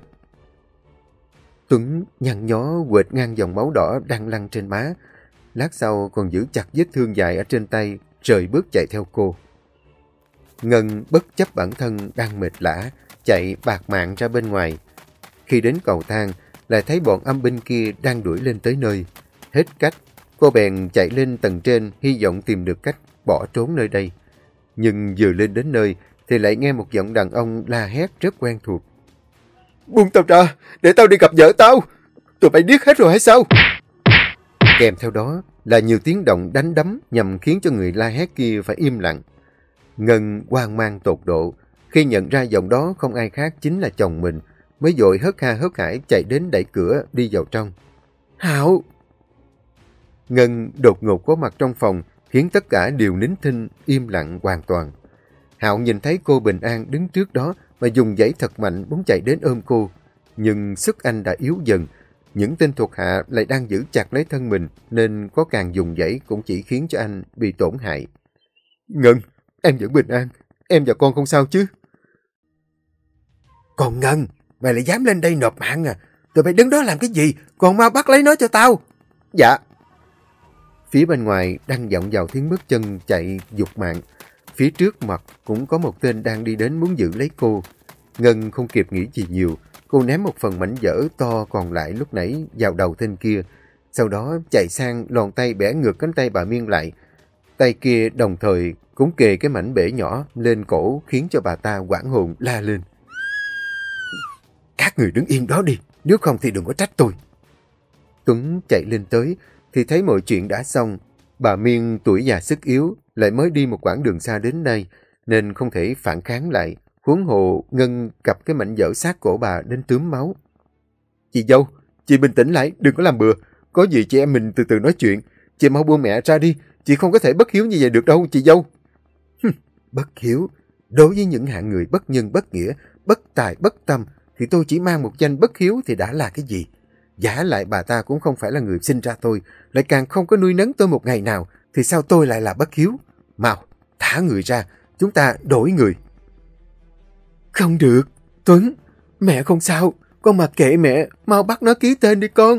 Tuấn nhăn nhó quệt ngang dòng máu đỏ đang lăn trên má. Lát sau còn giữ chặt vết thương dài ở trên tay, rời bước chạy theo cô. Ngân bất chấp bản thân đang mệt lả, chạy bạt mạng ra bên ngoài. Khi đến cầu thang, lại thấy bọn âm binh kia đang đuổi lên tới nơi. Hết cách, cô bèn chạy lên tầng trên, hy vọng tìm được cách bỏ trốn nơi đây. Nhưng vừa lên đến nơi, thì lại nghe một giọng đàn ông la hét rất quen thuộc. Buông tao ra, để tao đi gặp vợ tao. Tụi bay điếc hết rồi hay sao? Kèm theo đó là nhiều tiếng động đánh đấm nhằm khiến cho người la hét kia phải im lặng. Ngân hoang mang tột độ, khi nhận ra giọng đó không ai khác chính là chồng mình, mới vội hớt ha hớt hải chạy đến đẩy cửa đi vào trong. Hạo! Ngân đột ngột có mặt trong phòng, khiến tất cả đều nín thinh, im lặng hoàn toàn. Hạo nhìn thấy cô bình an đứng trước đó mà dùng giãy thật mạnh muốn chạy đến ôm cô. Nhưng sức anh đã yếu dần. Những tên thuộc hạ lại đang giữ chặt lấy thân mình, nên có càng dùng giãy cũng chỉ khiến cho anh bị tổn hại. Ngân, em vẫn bình an. Em và con không sao chứ? Còn Ngân, mày lại dám lên đây nộp mạng à? Tụi mày đứng đó làm cái gì? Còn mau bắt lấy nó cho tao. Dạ. Phía bên ngoài đang vọng vào tiếng bước chân chạy giục mạng. Phía trước mặt cũng có một tên đang đi đến muốn giữ lấy cô. Ngân không kịp nghĩ gì nhiều. Cô ném một phần mảnh vỡ to còn lại lúc nãy vào đầu tên kia. Sau đó chạy sang lòn tay bẻ ngược cánh tay bà Miên lại. Tay kia đồng thời cũng kề cái mảnh bể nhỏ lên cổ khiến cho bà ta hoảng hồn la lên. Các người đứng yên đó đi, nếu không thì đừng có trách tôi. Tuấn chạy lên tới thì thấy mọi chuyện đã xong. Bà Miên tuổi già sức yếu, lại mới đi một quãng đường xa đến đây, nên không thể phản kháng lại. Huống hồ Ngân cặp cái mảnh vỡ sát cổ bà đến tướm máu. Chị dâu, chị bình tĩnh lại, đừng có làm bừa. Có gì chị em mình từ từ nói chuyện. Chị mau buông mẹ ra đi, chị không có thể bất hiếu như vậy được đâu, chị dâu. Bất hiếu? Đối với những hạng người bất nhân bất nghĩa, bất tài bất tâm, thì tôi chỉ mang một danh bất hiếu thì đã là cái gì? Giả lại bà ta cũng không phải là người sinh ra tôi, lại càng không có nuôi nấng tôi một ngày nào, thì sao tôi lại là bất hiếu? Mau, thả người ra, chúng ta đổi người. Không được, Tuấn, mẹ không sao, con mặc kệ mẹ, mau bắt nó ký tên đi con.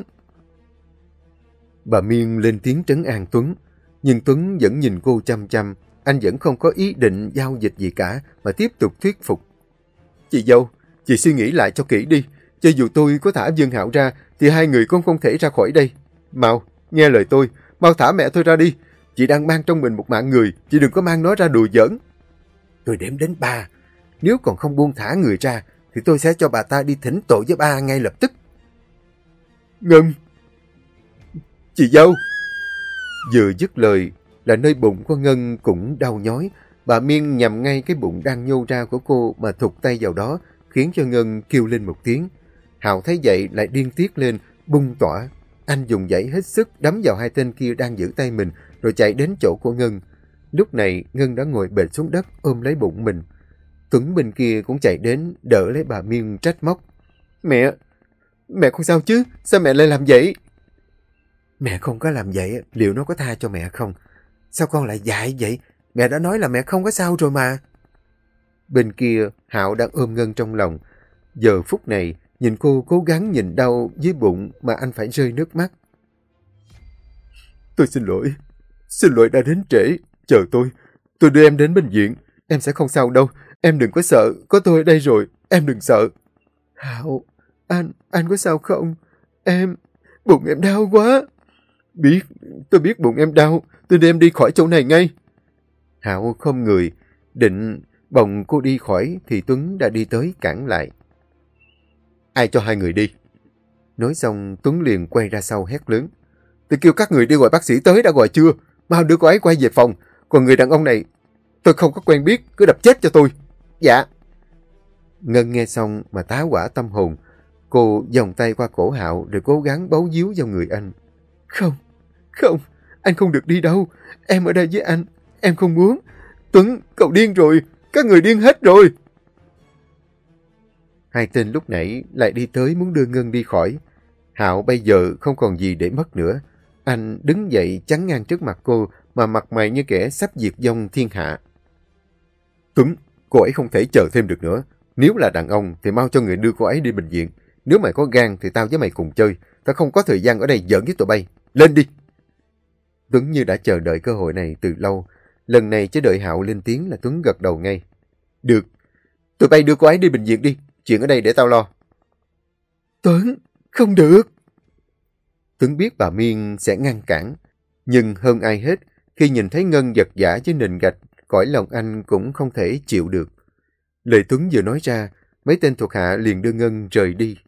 Bà Miên lên tiếng trấn an Tuấn, nhưng Tuấn vẫn nhìn cô chăm chăm, anh vẫn không có ý định giao dịch gì cả, mà tiếp tục thuyết phục. Chị dâu, chị suy nghĩ lại cho kỹ đi, cho dù tôi có thả Dương Hạo ra, thì hai người con không thể ra khỏi đây. Mau, nghe lời tôi, mau thả mẹ tôi ra đi. Chị đang mang trong mình một mạng người, chị đừng có mang nó ra đùa giỡn. Tôi đếm đến 3. Nếu còn không buông thả người ra, thì tôi sẽ cho bà ta đi thỉnh tội với ba ngay lập tức. Ngân! Chị dâu! Vừa dứt lời là nơi bụng của Ngân cũng đau nhói. Bà Miên nhằm ngay cái bụng đang nhô ra của cô mà thụt tay vào đó, khiến cho Ngân kêu lên một tiếng. Hạo thấy vậy lại điên tiết lên, bung tỏa. Anh dùng giãy hết sức đấm vào hai tên kia đang giữ tay mình, rồi chạy đến chỗ của Ngân. Lúc này Ngân đã ngồi bệt xuống đất ôm lấy bụng mình. Tuấn bên kia cũng chạy đến đỡ lấy bà Miên trách móc. Mẹ không sao chứ? Sao mẹ lại làm vậy? Mẹ không có làm vậy, liệu nó có tha cho mẹ không? Sao con lại dại vậy? Mẹ đã nói là mẹ không có sao rồi mà. Bên kia, Hạo đang ôm Ngân trong lòng. Giờ phút này, nhìn cô cố gắng nhìn đau dưới bụng mà anh phải rơi nước mắt. Tôi xin lỗi đã đến trễ. Chờ tôi đưa em đến bệnh viện. Em sẽ không sao đâu, em đừng có sợ, có tôi ở đây rồi, em đừng sợ. Hạo, anh có sao không? Bụng em đau quá. Tôi biết bụng em đau, tôi đưa em đi khỏi chỗ này ngay. Hạo không người, định bồng cô đi khỏi thì Tuấn đã đi tới cản lại. Ai cho hai người đi? Nói xong Tuấn liền quay ra sau hét lớn. Tôi kêu các người đi gọi bác sĩ tới đã gọi chưa? Mau đưa cô ấy quay về phòng. Còn người đàn ông này tôi không có quen biết, cứ đập chết cho tôi. Dạ. Ngân nghe xong mà tá hỏa tâm hồn. Cô vòng tay qua cổ Hạo rồi cố gắng bấu víu vào người anh. Không, anh không được đi đâu. Em ở đây với anh, em không muốn. Tuấn, cậu điên rồi, các người điên hết rồi. Hai tên lúc nãy lại đi tới muốn đưa Ngân đi khỏi. Hạo bây giờ không còn gì để mất nữa. Anh đứng dậy chắn ngang trước mặt cô mà mặt mày như kẻ sắp diệt vong thiên hạ. Tuấn, cô ấy không thể chờ thêm được nữa. Nếu là đàn ông thì mau cho người đưa cô ấy đi bệnh viện. Nếu mày có gan thì tao với mày cùng chơi. Tao không có thời gian ở đây giỡn với tụi bay. Lên đi! Tuấn như đã chờ đợi cơ hội này từ lâu. Lần này chỉ đợi Hạo lên tiếng là Tuấn gật đầu ngay. Được, tụi bay đưa cô ấy đi bệnh viện đi. Chuyện ở đây để tao lo. Tuấn, không được! Tuấn biết bà Miên sẽ ngăn cản. Nhưng hơn ai hết, khi nhìn thấy Ngân vật vã với nền gạch, cõi lòng anh cũng không thể chịu được. Lời Tuấn vừa nói ra, mấy tên thuộc hạ liền đưa Ngân rời đi.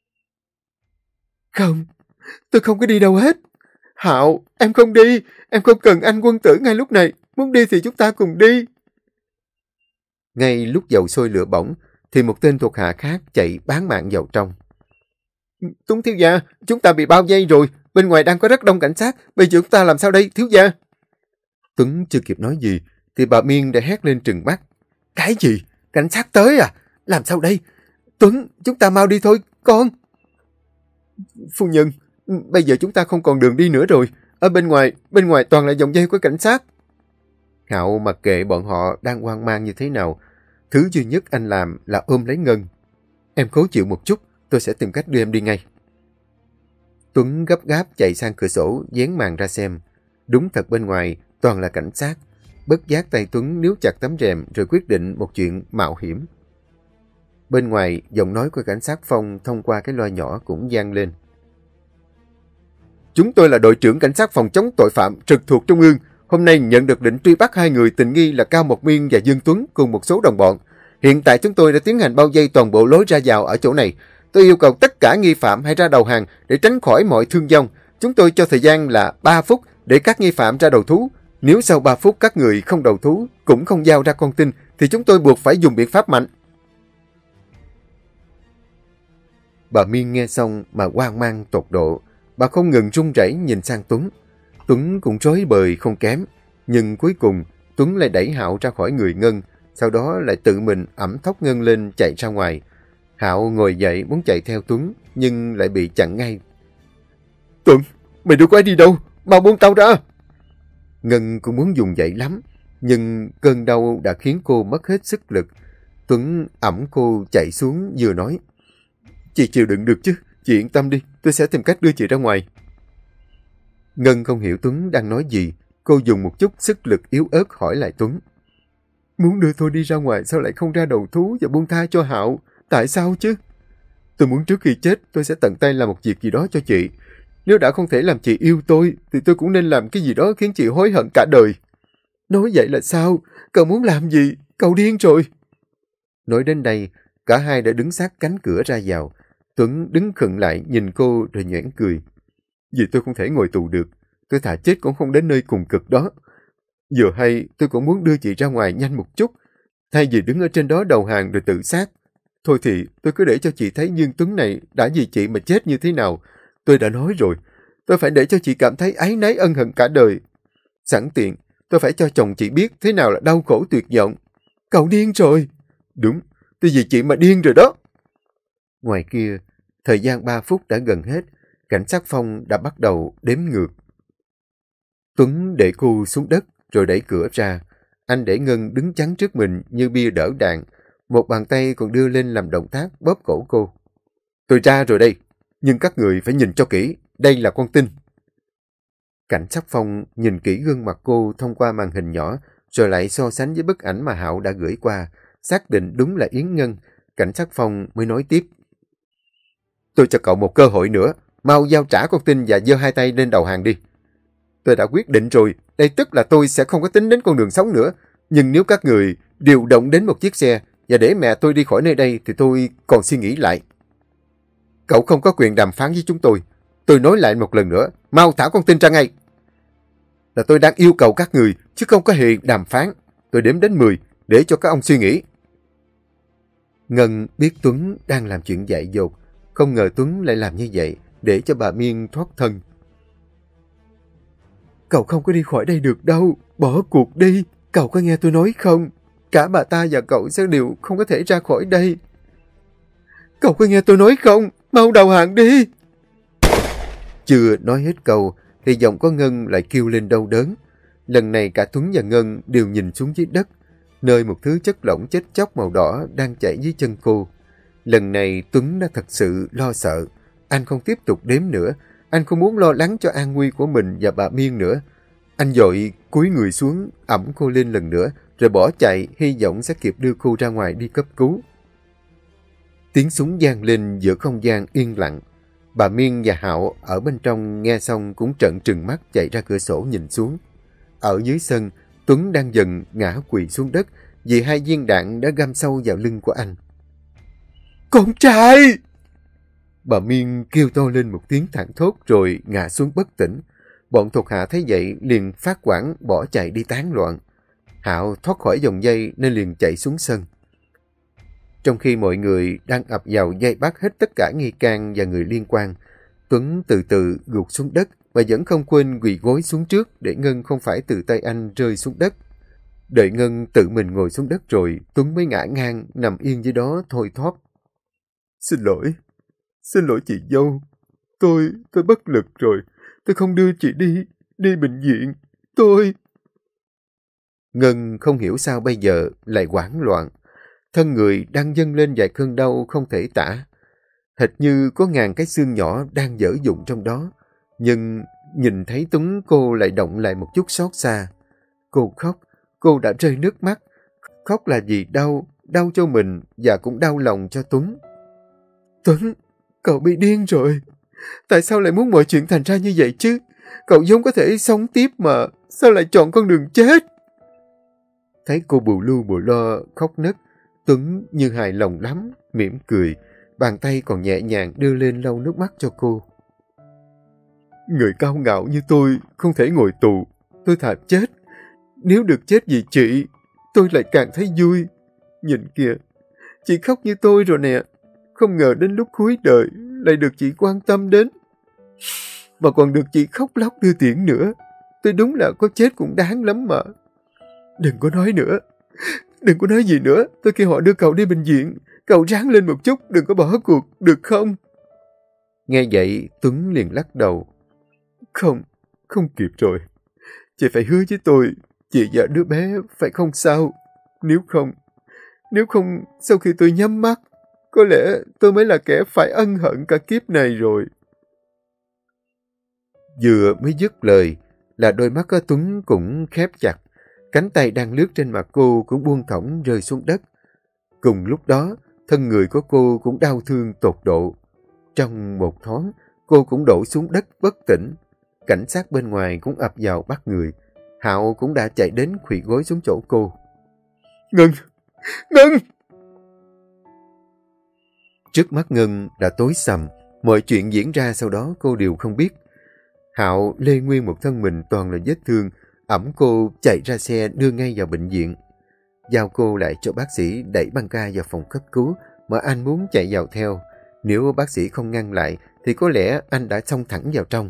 Không, tôi không có đi đâu hết. Hạo, em không đi. Em không cần anh quân tử ngay lúc này. Muốn đi thì chúng ta cùng đi. Ngay lúc dầu sôi lửa bỏng, thì một tên thuộc hạ khác chạy bán mạng vào trong. Tuấn thiếu gia, chúng ta bị bao vây rồi. bên ngoài đang có rất đông cảnh sát, bây giờ chúng ta làm sao đây, thiếu gia? Tuấn chưa kịp nói gì, thì bà Miên đã hét lên trừng mắt. Cái gì? Cảnh sát tới à? Làm sao đây? Tuấn, chúng ta mau đi thôi, con. Phu nhân, bây giờ chúng ta không còn đường đi nữa rồi. Ở bên ngoài toàn là vòng dây của cảnh sát. Hạo mặc kệ bọn họ đang hoang mang như thế nào. Thứ duy nhất anh làm là ôm lấy Ngân. Em cố chịu một chút, tôi sẽ tìm cách đưa em đi ngay. Tuấn gấp gáp chạy sang cửa sổ, dán màn ra xem. Đúng thật bên ngoài toàn là cảnh sát. Bất giác tay Tuấn níu chặt tấm rèm rồi quyết định một chuyện mạo hiểm. Bên ngoài, giọng nói của cảnh sát Phong thông qua cái loa nhỏ cũng vang lên. Chúng tôi là đội trưởng cảnh sát phòng chống tội phạm trực thuộc Trung ương. Hôm nay nhận được lệnh truy bắt hai người tình nghi là Cao Mộc Miên và Dương Tuấn cùng một số đồng bọn. Hiện tại chúng tôi đã tiến hành bao vây toàn bộ lối ra vào ở chỗ này. Tôi yêu cầu tất cả nghi phạm hãy ra đầu hàng để tránh khỏi mọi thương vong. Chúng tôi cho thời gian là 3 phút để các nghi phạm ra đầu thú. Nếu sau 3 phút các người không đầu thú, cũng không giao ra con tin, thì chúng tôi buộc phải dùng biện pháp mạnh. Bà Miên nghe xong mà hoang mang tột độ. Bà không ngừng run rẩy nhìn sang Tuấn. Tuấn cũng rối bời không kém. Nhưng cuối cùng, Tuấn lại đẩy Hạo ra khỏi người Ngân, sau đó lại tự mình ẵm thóc Ngân lên chạy ra ngoài. Hạo ngồi dậy muốn chạy theo Tuấn, nhưng lại bị chặn ngay. Tuấn, mày đừng có đi đâu, mau buông tao ra. Ngân cũng muốn dùng dậy lắm, nhưng cơn đau đã khiến cô mất hết sức lực. Tuấn ẵm cô chạy xuống vừa nói. Chị chịu đựng được chứ, chị yên tâm đi, tôi sẽ tìm cách đưa chị ra ngoài. Ngân không hiểu Tuấn đang nói gì, cô dùng một chút sức lực yếu ớt hỏi lại Tuấn. Muốn đưa tôi đi ra ngoài sao lại không ra đầu thú và buông tha cho Hạo? Tại sao chứ? Tôi muốn trước khi chết tôi sẽ tận tay làm một việc gì đó cho chị. Nếu đã không thể làm chị yêu tôi, thì tôi cũng nên làm cái gì đó khiến chị hối hận cả đời. Nói vậy là sao? Cậu muốn làm gì? Cậu điên rồi. Nói đến đây, cả hai đã đứng sát cánh cửa ra vào. Tuấn đứng khựng lại nhìn cô rồi nhoẻn cười. Vì tôi không thể ngồi tù được. Tôi thà chết cũng không đến nơi cùng cực đó. Vừa hay tôi cũng muốn đưa chị ra ngoài nhanh một chút. Thay vì đứng ở trên đó đầu hàng rồi tự sát. Thôi thì tôi cứ để cho chị thấy Dương Tuấn này đã vì chị mà chết như thế nào. Tôi đã nói rồi. Tôi phải để cho chị cảm thấy áy náy ân hận cả đời. Sẵn tiện, tôi phải cho chồng chị biết thế nào là đau khổ tuyệt vọng. Cậu điên rồi. Đúng, tôi vì chị mà điên rồi đó. Ngoài kia, thời gian 3 phút đã gần hết. Cảnh sát Phong đã bắt đầu đếm ngược. Tuấn để cô xuống đất rồi đẩy cửa ra. Anh để Ngân đứng chắn trước mình như bia đỡ đạn. Một bàn tay còn đưa lên làm động tác bóp cổ cô. Tôi ra rồi đây, nhưng các người phải nhìn cho kỹ. Đây là con tin. Cảnh sát Phong nhìn kỹ gương mặt cô thông qua màn hình nhỏ, rồi lại so sánh với bức ảnh mà Hạo đã gửi qua. Xác định đúng là Yến Ngân. Cảnh sát Phong mới nói tiếp. Tôi cho cậu một cơ hội nữa. Mau giao trả con tin và giơ hai tay lên đầu hàng đi. Tôi đã quyết định rồi. Đây tức là tôi sẽ không có tính đến con đường sống nữa. Nhưng nếu các người điều động đến một chiếc xe và để mẹ tôi đi khỏi nơi đây thì tôi còn suy nghĩ lại. Cậu không có quyền đàm phán với chúng tôi. Tôi nói lại một lần nữa. Mau thả con tin ra ngay. Là tôi đang yêu cầu các người chứ không có hề đàm phán. Tôi đếm đến 10 để cho các ông suy nghĩ. Ngân biết Tuấn đang làm chuyện dại dột. Không ngờ Tuấn lại làm như vậy để cho bà Miên thoát thân. Cậu không có đi khỏi đây được đâu. Bỏ cuộc đi. Cậu có nghe tôi nói không? Cả bà ta và cậu sẽ đều không có thể ra khỏi đây. Cậu có nghe tôi nói không? Mau đầu hàng đi. Chưa nói hết câu thì giọng có Ngân lại kêu lên đau đớn. Lần này cả Tuấn và Ngân đều nhìn xuống dưới đất, nơi một thứ chất lỏng chết chóc màu đỏ đang chảy dưới chân cô. Lần này Tuấn đã thật sự lo sợ. Anh không tiếp tục đếm nữa. Anh không muốn lo lắng cho an nguy của mình và bà Miên nữa. Anh vội cúi người xuống, ẵm cô lên lần nữa, rồi bỏ chạy, hy vọng sẽ kịp đưa cô ra ngoài đi cấp cứu. Tiếng súng vang lên giữa không gian yên lặng. Bà Miên và Hạo ở bên trong nghe xong cũng trợn trừng mắt chạy ra cửa sổ nhìn xuống. Ở dưới sân, Tuấn đang dần ngã quỵ xuống đất vì 2 viên đạn đã găm sâu vào lưng của anh. Con trai! Bà Miên kêu to lên một tiếng thảng thốt rồi ngã xuống bất tỉnh. Bọn thuộc hạ thấy vậy liền phát hoảng bỏ chạy đi tán loạn. Hạo thoát khỏi vòng dây nên liền chạy xuống sân. Trong khi mọi người đang ập vào vây bắt hết tất cả nghi can và người liên quan, Tuấn từ từ gục xuống đất và vẫn không quên quỳ gối xuống trước để Ngân không phải từ tay anh rơi xuống đất. Đợi Ngân tự mình ngồi xuống đất rồi, Tuấn mới ngã ngang, nằm yên dưới đó thôi thóp. Xin lỗi chị dâu. Tôi bất lực rồi. Tôi không đưa chị đi bệnh viện. Ngân không hiểu sao bây giờ lại hoảng loạn. Thân người đang dâng lên vài cơn đau không thể tả. Hệt như có ngàn cái xương nhỏ đang dở dụng trong đó. Nhưng nhìn thấy Tuấn cô lại động lại một chút xót xa. Cô khóc, cô đã rơi nước mắt. Khóc là vì đau cho mình và cũng đau lòng cho Tuấn. Tuấn, cậu bị điên rồi. Tại sao lại muốn mọi chuyện thành ra như vậy chứ? Cậu vốn có thể sống tiếp mà, sao lại chọn con đường chết? Thấy cô bù lu bù lo khóc nấc, Tuấn như hài lòng lắm, mỉm cười, bàn tay còn nhẹ nhàng đưa lên lau nước mắt cho cô. Người cao ngạo như tôi không thể ngồi tù, tôi thà chết. Nếu được chết vì chị, tôi lại càng thấy vui. Nhìn kìa, chị khóc như tôi rồi nè. Không ngờ đến lúc cuối đời lại được chị quan tâm đến. Mà còn được chị khóc lóc đưa tiễn nữa. Tôi đúng là có chết cũng đáng lắm mà. Đừng có nói nữa. Đừng có nói gì nữa. Tôi kêu họ đưa cậu đi bệnh viện. Cậu ráng lên một chút, đừng có bỏ cuộc, được không? Nghe vậy, Tuấn liền lắc đầu. Không kịp rồi. Chị phải hứa với tôi, chị và đứa bé phải không sao. Nếu không, sau khi tôi nhắm mắt, có lẽ tôi mới là kẻ phải ân hận cả kiếp này rồi. Vừa mới dứt lời, là đôi mắt của Tuấn cũng khép chặt. Cánh tay đang lướt trên mặt cô cũng buông thõng rơi xuống đất. Cùng lúc đó, thân người của cô cũng đau thương tột độ. Trong một thoáng, cô cũng đổ xuống đất bất tỉnh. Cảnh sát bên ngoài cũng ập vào bắt người. Hạo cũng đã chạy đến khuỵu gối xuống chỗ cô. Ngân! Trước mắt Ngân đã tối sầm. Mọi chuyện diễn ra sau đó cô đều không biết. Hạo lê nguyên một thân mình toàn là vết thương, ẵm cô chạy ra xe đưa ngay vào bệnh viện. Giao cô lại cho bác sĩ đẩy băng ca vào phòng cấp cứu mà anh muốn chạy vào theo. Nếu bác sĩ không ngăn lại thì có lẽ anh đã xông thẳng vào trong.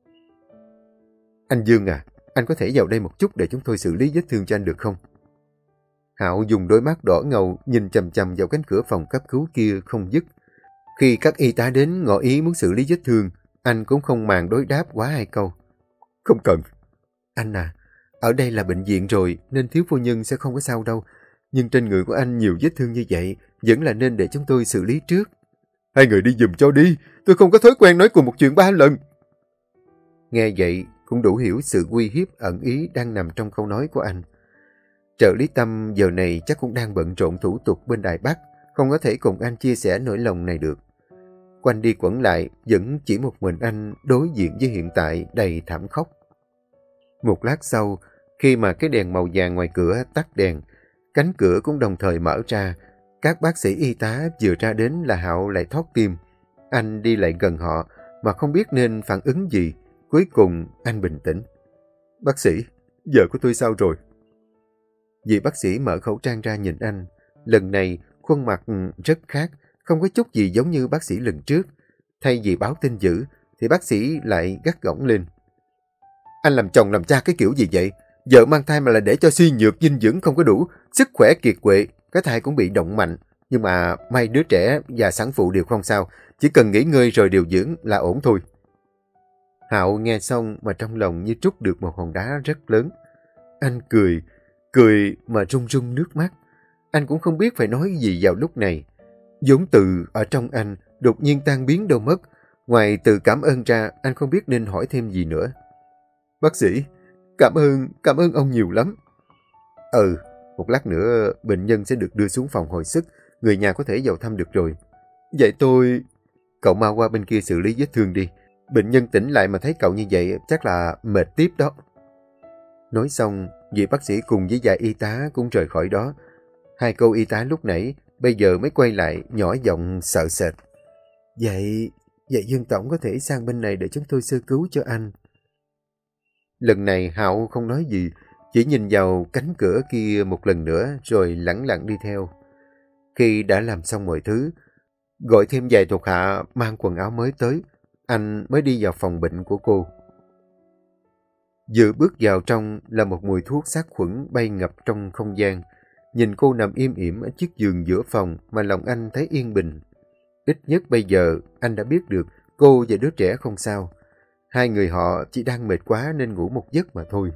Anh Dương à, anh có thể vào đây một chút để chúng tôi xử lý vết thương cho anh được không? Hạo dùng đôi mắt đỏ ngầu nhìn chằm chằm vào cánh cửa phòng cấp cứu kia không dứt. Khi các y tá đến ngỏ ý muốn xử lý vết thương, anh cũng không màng đối đáp quá hai câu. Không cần. Anh à, ở đây là bệnh viện rồi nên thiếu phu nhân sẽ không có sao đâu. Nhưng trên người của anh nhiều vết thương như vậy, vẫn là nên để chúng tôi xử lý trước. Hai người đi giùm cho đi, tôi không có thói quen nói cùng một chuyện 3 lần. Nghe vậy cũng đủ hiểu sự uy hiếp ẩn ý đang nằm trong câu nói của anh. Trợ lý Tâm giờ này chắc cũng đang bận rộn thủ tục bên Đài Bắc, không có thể cùng anh chia sẻ nỗi lòng này được. Quanh đi quẩn lại, vẫn chỉ một mình anh đối diện với hiện tại đầy thảm khốc. Một lát sau, khi mà cái đèn màu vàng ngoài cửa tắt đèn, cánh cửa cũng đồng thời mở ra. Các bác sĩ y tá vừa ra đến là Hạo lại thót tim. Anh đi lại gần họ mà không biết nên phản ứng gì. Cuối cùng anh bình tĩnh. Bác sĩ, vợ của tôi sao rồi? Vị bác sĩ mở khẩu trang ra nhìn anh. Lần này khuôn mặt rất khác, không có chút gì giống như bác sĩ lần trước. Thay vì báo tin dữ thì bác sĩ lại gắt gỏng lên. Anh làm chồng làm cha cái kiểu gì vậy? Vợ mang thai mà là để cho suy nhược, dinh dưỡng không có đủ, sức khỏe kiệt quệ, cái thai cũng bị động mạnh. Nhưng mà may đứa trẻ và sản phụ đều không sao, chỉ cần nghỉ ngơi rồi điều dưỡng là ổn thôi. Hạo nghe xong mà trong lòng như trút được một hòn đá rất lớn. Anh cười mà rưng rưng nước mắt. Anh cũng không biết phải nói gì vào lúc này. Vốn từ ở trong anh đột nhiên tan biến đâu mất. Ngoài từ cảm ơn ra, anh không biết nên hỏi thêm gì nữa. Bác sĩ, cảm ơn ông nhiều lắm. Một lát nữa bệnh nhân sẽ được đưa xuống phòng hồi sức, người nhà có thể vào thăm được rồi. Vậy tôi... Cậu mau qua bên kia xử lý vết thương đi. Bệnh nhân tỉnh lại mà thấy cậu như vậy chắc là mệt tiếp đó. Nói xong, vị bác sĩ cùng với vài y tá cũng rời khỏi đó. Hai cô y tá lúc nãy bây giờ mới quay lại nhỏ giọng sợ sệt. Vậy Dương Tổng có thể sang bên này để chúng tôi sơ cứu cho anh. Lần này Hạo không nói gì, chỉ nhìn vào cánh cửa kia một lần nữa rồi lẳng lặng đi theo. Khi đã làm xong mọi thứ, gọi thêm vài thuộc hạ mang quần áo mới tới, anh mới đi vào phòng bệnh của cô. Vừa bước vào trong là một mùi thuốc sát khuẩn bay ngập trong không gian. Nhìn cô nằm im ỉm ở chiếc giường giữa phòng mà lòng anh thấy yên bình. Ít nhất bây giờ anh đã biết được cô và đứa trẻ không sao. Hai người họ chỉ đang mệt quá nên ngủ một giấc mà thôi.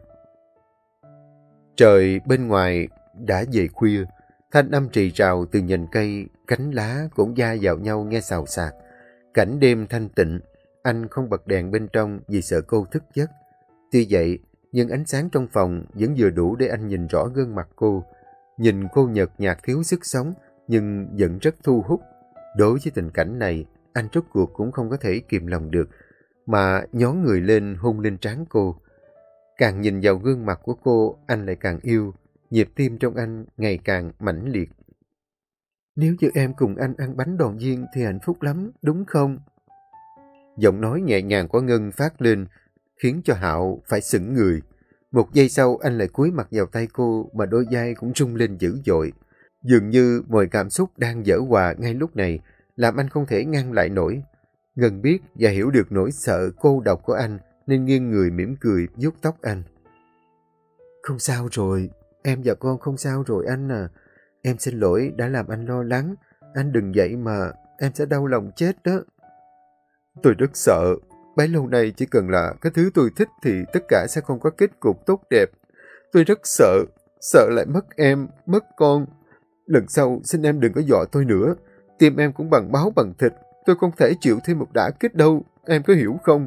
Trời bên ngoài đã về khuya. Thanh âm rì rào từ nhành cây, cánh lá cũng va vào nhau nghe xào xạc. Cảnh đêm thanh tịnh, anh không bật đèn bên trong vì sợ cô thức giấc. Tuy vậy, nhưng ánh sáng trong phòng vẫn vừa đủ để anh nhìn rõ gương mặt cô. Nhìn cô nhợt nhạt thiếu sức sống, nhưng vẫn rất thu hút. Đối với tình cảnh này, anh rốt cuộc cũng không có thể kìm lòng được, mà nhón người lên hôn lên trán cô. Càng nhìn vào gương mặt của cô, anh lại càng yêu. Nhịp tim trong anh ngày càng mãnh liệt. Nếu như em cùng anh ăn bánh đoàn viên thì hạnh phúc lắm, đúng không? Giọng nói nhẹ nhàng của Ngân phát lên, khiến cho Hạo phải sững người. Một giây sau anh lại cúi mặt vào tay cô mà đôi vai cũng rung lên dữ dội. Dường như mọi cảm xúc đang giở hòa ngay lúc này, làm anh không thể ngăn lại nổi. Ngân biết và hiểu được nỗi sợ cô độc của anh, nên nghiêng người mỉm cười vuốt tóc anh. Không sao rồi, em và con không sao rồi anh à. Em xin lỗi đã làm anh lo lắng. Anh đừng vậy mà, em sẽ đau lòng chết đó. Tôi rất sợ. Bấy lâu nay chỉ cần là cái thứ tôi thích thì tất cả sẽ không có kết cục tốt đẹp. Tôi rất sợ, sợ lại mất em, mất con. Lần sau xin em đừng có dọa tôi nữa. Tim em cũng bằng máu bằng thịt. Tôi không thể chịu thêm một đả kích đâu. Em có hiểu không?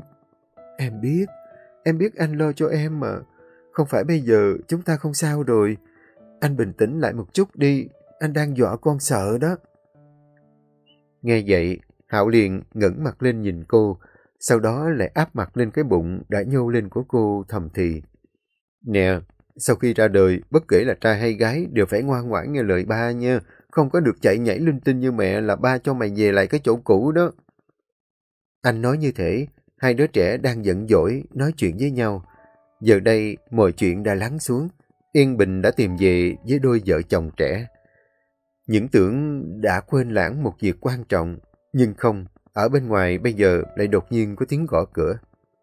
Em biết anh lo cho em mà. Không phải bây giờ chúng ta không sao rồi. Anh bình tĩnh lại một chút đi. Anh đang dọa con sợ đó. Nghe vậy, Hạo liền ngẩng mặt lên nhìn cô. Sau đó lại áp mặt lên cái bụng đã nhô lên của cô thầm thì. Nè, sau khi ra đời, bất kể là trai hay gái đều phải ngoan ngoãn nghe lời ba nha. Không có được chạy nhảy linh tinh như mẹ là ba cho mày về lại cái chỗ cũ đó. Anh nói như thế, hai đứa trẻ đang giận dỗi nói chuyện với nhau. Giờ đây mọi chuyện đã lắng xuống, yên bình đã tìm về với đôi vợ chồng trẻ. Những tưởng đã quên lãng một việc quan trọng, nhưng không, ở bên ngoài bây giờ lại đột nhiên có tiếng gõ cửa.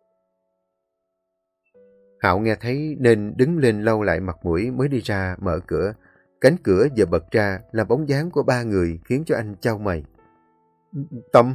Hạo nghe thấy nên đứng lên lau lại mặt mũi mới đi ra mở cửa. Cánh cửa vừa bật ra là bóng dáng của ba người khiến cho anh chau mày. Tâm!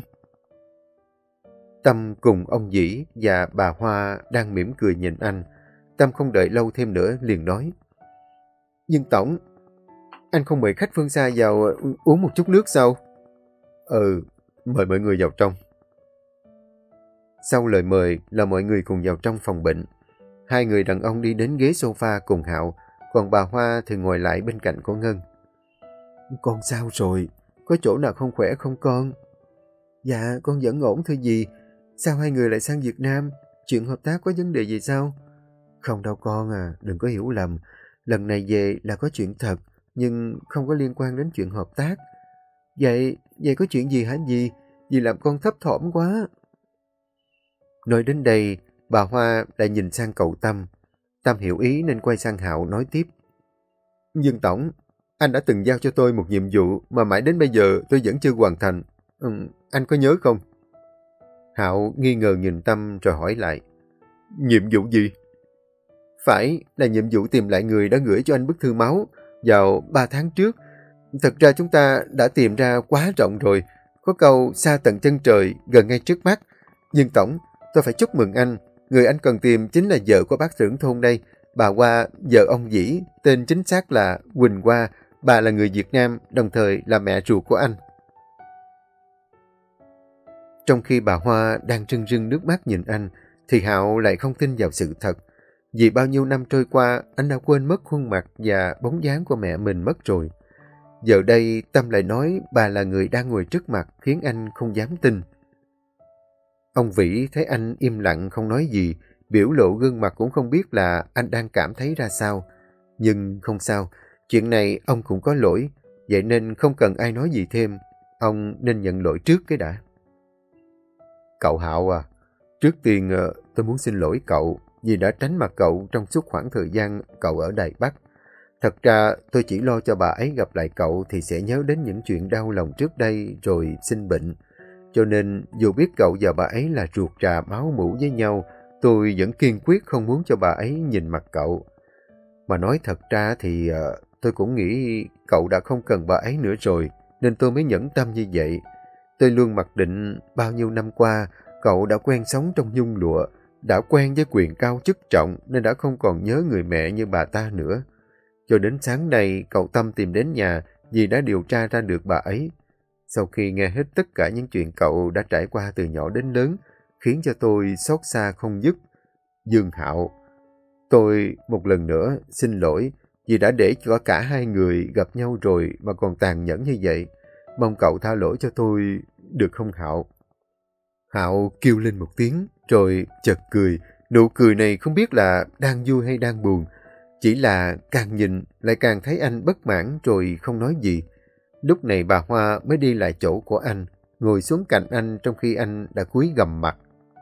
Tâm cùng ông Dĩ và bà Hoa đang mỉm cười nhìn anh. Tâm không đợi lâu thêm nữa liền nói. Nhưng Tổng, anh không mời khách phương xa vào uống một chút nước sao? Mời mọi người vào trong. Sau lời mời là mọi người cùng vào trong phòng bệnh. Hai người đàn ông đi đến ghế sofa cùng Hạo, còn bà Hoa thì ngồi lại bên cạnh cô Ngân. Con sao rồi? Có chỗ nào không khỏe không con? Dạ, con vẫn ổn thưa dì. Sao hai người lại sang Việt Nam? Chuyện hợp tác có vấn đề gì sao? Không đâu con à, đừng có hiểu lầm. Lần này về là có chuyện thật, nhưng không có liên quan đến chuyện hợp tác. Vậy có chuyện gì hả dì? Dì làm con thấp thỏm quá. Nói đến đây, bà Hoa lại nhìn sang cậu Tâm. Tâm hiểu ý nên quay sang Hạo nói tiếp. Dương Tổng, anh đã từng giao cho tôi một nhiệm vụ mà mãi đến bây giờ tôi vẫn chưa hoàn thành. Anh có nhớ không? Hạo nghi ngờ nhìn Tâm rồi hỏi lại. Nhiệm vụ gì? Phải là nhiệm vụ tìm lại người đã gửi cho anh bức thư máu vào 3 tháng trước. Thật ra chúng ta đã tìm ra quá rộng rồi. Có câu xa tận chân trời, gần ngay trước mắt. Nhưng Tổng, tôi phải chúc mừng anh. Người anh cần tìm chính là vợ của bác trưởng thôn đây. Bà Hoa, vợ ông Dĩ, tên chính xác là Quỳnh Hoa. Bà là người Việt Nam, đồng thời là mẹ ruột của anh. Trong khi bà Hoa đang rưng rưng nước mắt nhìn anh, thì Hạo lại không tin vào sự thật. Vì bao nhiêu năm trôi qua, anh đã quên mất khuôn mặt và bóng dáng của mẹ mình mất rồi. Giờ đây, Tâm lại nói bà là người đang ngồi trước mặt khiến anh không dám tin. Ông Vĩ thấy anh im lặng không nói gì, biểu lộ gương mặt cũng không biết là anh đang cảm thấy ra sao. Nhưng không sao, chuyện này ông cũng có lỗi, vậy nên không cần ai nói gì thêm. Ông nên nhận lỗi trước cái đã. Cậu Hạo à, trước tiên tôi muốn xin lỗi cậu vì đã tránh mặt cậu trong suốt khoảng thời gian cậu ở Đài Bắc. Thật ra tôi chỉ lo cho bà ấy gặp lại cậu thì sẽ nhớ đến những chuyện đau lòng trước đây rồi sinh bệnh. Cho nên dù biết cậu và bà ấy là ruột rà máu mủ với nhau, tôi vẫn kiên quyết không muốn cho bà ấy nhìn mặt cậu. Mà nói thật ra thì tôi cũng nghĩ cậu đã không cần bà ấy nữa rồi, nên tôi mới nhẫn tâm như vậy. Tôi luôn mặc định bao nhiêu năm qua, cậu đã quen sống trong nhung lụa, đã quen với quyền cao chức trọng nên đã không còn nhớ người mẹ như bà ta nữa. Cho đến sáng nay, cậu Tâm tìm đến nhà vì đã điều tra ra được bà ấy. Sau khi nghe hết tất cả những chuyện cậu đã trải qua từ nhỏ đến lớn, khiến cho tôi xót xa không dứt. Dương Hạo, tôi một lần nữa xin lỗi vì đã để cho cả hai người gặp nhau rồi mà còn tàn nhẫn như vậy. Mong cậu tha lỗi cho tôi được không Hạo? Hạo kêu lên một tiếng rồi chợt cười. Nụ cười này không biết là đang vui hay đang buồn. Chỉ là càng nhìn lại càng thấy anh bất mãn rồi không nói gì. Lúc này bà Hoa mới đi lại chỗ của anh, ngồi xuống cạnh anh trong khi anh đã cúi gằm mặt.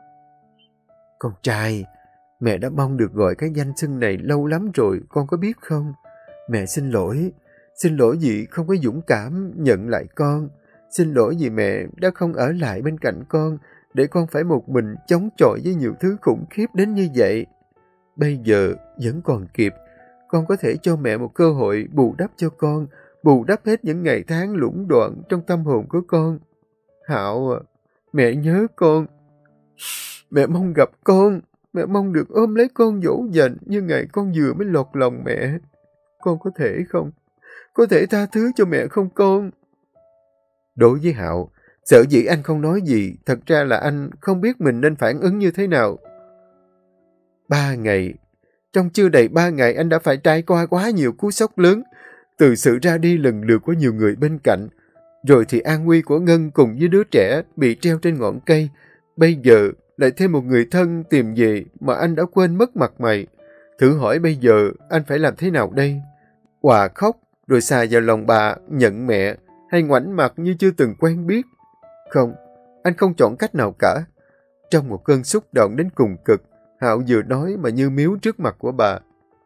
Con trai, mẹ đã mong được gọi cái danh xưng này lâu lắm rồi, con có biết không? Mẹ xin lỗi vì không có dũng cảm nhận lại con. Xin lỗi vì mẹ đã không ở lại bên cạnh con, để con phải một mình chống chọi với nhiều thứ khủng khiếp đến như vậy. Bây giờ vẫn còn kịp, con có thể cho mẹ một cơ hội bù đắp cho con, bù đắp hết những ngày tháng lũng đoạn trong tâm hồn của con. Hạo à, mẹ nhớ con. Mẹ mong gặp con, mẹ mong được ôm lấy con dỗ dành như ngày con vừa mới lọt lòng mẹ. Con có thể không? Có thể tha thứ cho mẹ không con? Đối với Hạo, sở dĩ anh không nói gì, thật ra là anh không biết mình nên phản ứng như thế nào. 3 ngày, trong chưa đầy 3 ngày anh đã phải trải qua quá nhiều cú sốc lớn, từ sự ra đi lần lượt của nhiều người bên cạnh, rồi thì an nguy của Ngân cùng với đứa trẻ bị treo trên ngọn cây. Bây giờ lại thêm một người thân tìm về mà anh đã quên mất mặt mày. Thử hỏi bây giờ anh phải làm thế nào đây? Hòa khóc rồi xà vào lòng bà nhận mẹ, hay ngoảnh mặt như chưa từng quen biết? Không, anh không chọn cách nào cả. Trong một cơn xúc động đến cùng cực, Hạo vừa nói mà như miếu trước mặt của bà.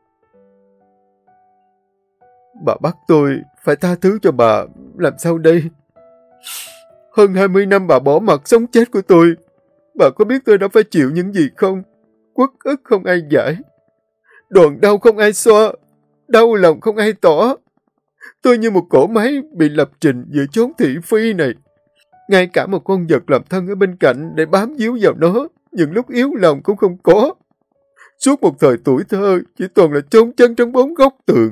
Bà bắt tôi phải tha thứ cho bà, làm sao đây? Hơn 20 năm bà bỏ mặc sống chết của tôi. Bà có biết tôi đã phải chịu những gì không? Uất ức không ai giải, đòn đau không ai xoa, đau lòng không ai tỏ. Tôi như một cỗ máy bị lập trình giữa chốn thị phi này. Ngay cả một con vật làm thân ở bên cạnh để bám víu vào nó, những lúc yếu lòng cũng không có. Suốt một thời tuổi thơ chỉ toàn là chôn chân trong 4 góc tường.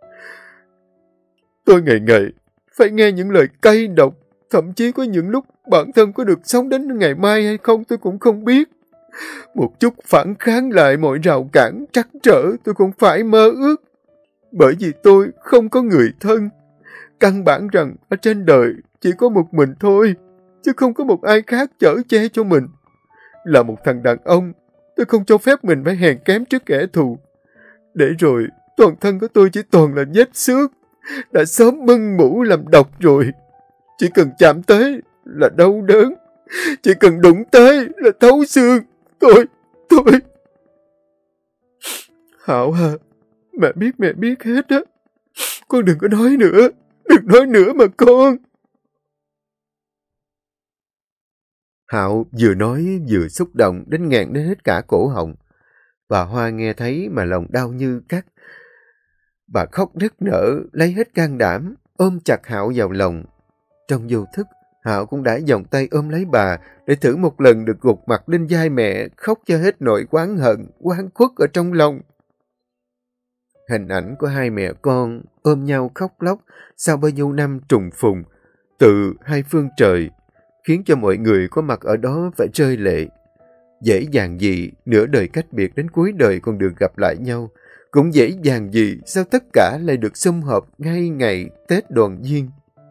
Tôi ngày ngày phải nghe những lời cay độc, thậm chí có những lúc bản thân có được sống đến ngày mai hay không tôi cũng không biết. Một chút phản kháng lại mọi rào cản trắc trở tôi cũng phải mơ ước. Bởi vì tôi không có người thân. Căn bản rằng ở trên đời chỉ có một mình thôi, chứ không có một ai khác chở che cho mình. Là một thằng đàn ông, tôi không cho phép mình phải hèn kém trước kẻ thù. Để rồi toàn thân của tôi chỉ toàn là vết xước, đã sớm mưng mủ làm độc rồi. Chỉ cần chạm tới là đau đớn, chỉ cần đụng tới là thấu xương. Tôi... Hạo à, mẹ biết hết á. Con đừng có nói nữa, đừng nói nữa mà con. Hạo vừa nói vừa xúc động đến nghẹn đến hết cả cổ họng. Bà Hoa nghe thấy mà lòng đau như cắt. Bà khóc nức nở, lấy hết can đảm, ôm chặt Hạo vào lòng. Trong vô thức, Hạo cũng đã vòng tay ôm lấy bà để thử một lần được gục mặt lên vai mẹ, khóc cho hết nỗi oán hận, oan khuất ở trong lòng. Hình ảnh của hai mẹ con ôm nhau khóc lóc sau bao nhiêu năm trùng phùng từ hai phương trời, khiến cho mọi người có mặt ở đó phải rơi lệ. Dễ dàng gì nửa đời cách biệt đến cuối đời còn được gặp lại nhau, cũng dễ dàng gì sao tất cả lại được sum họp ngay ngày Tết đoàn viên.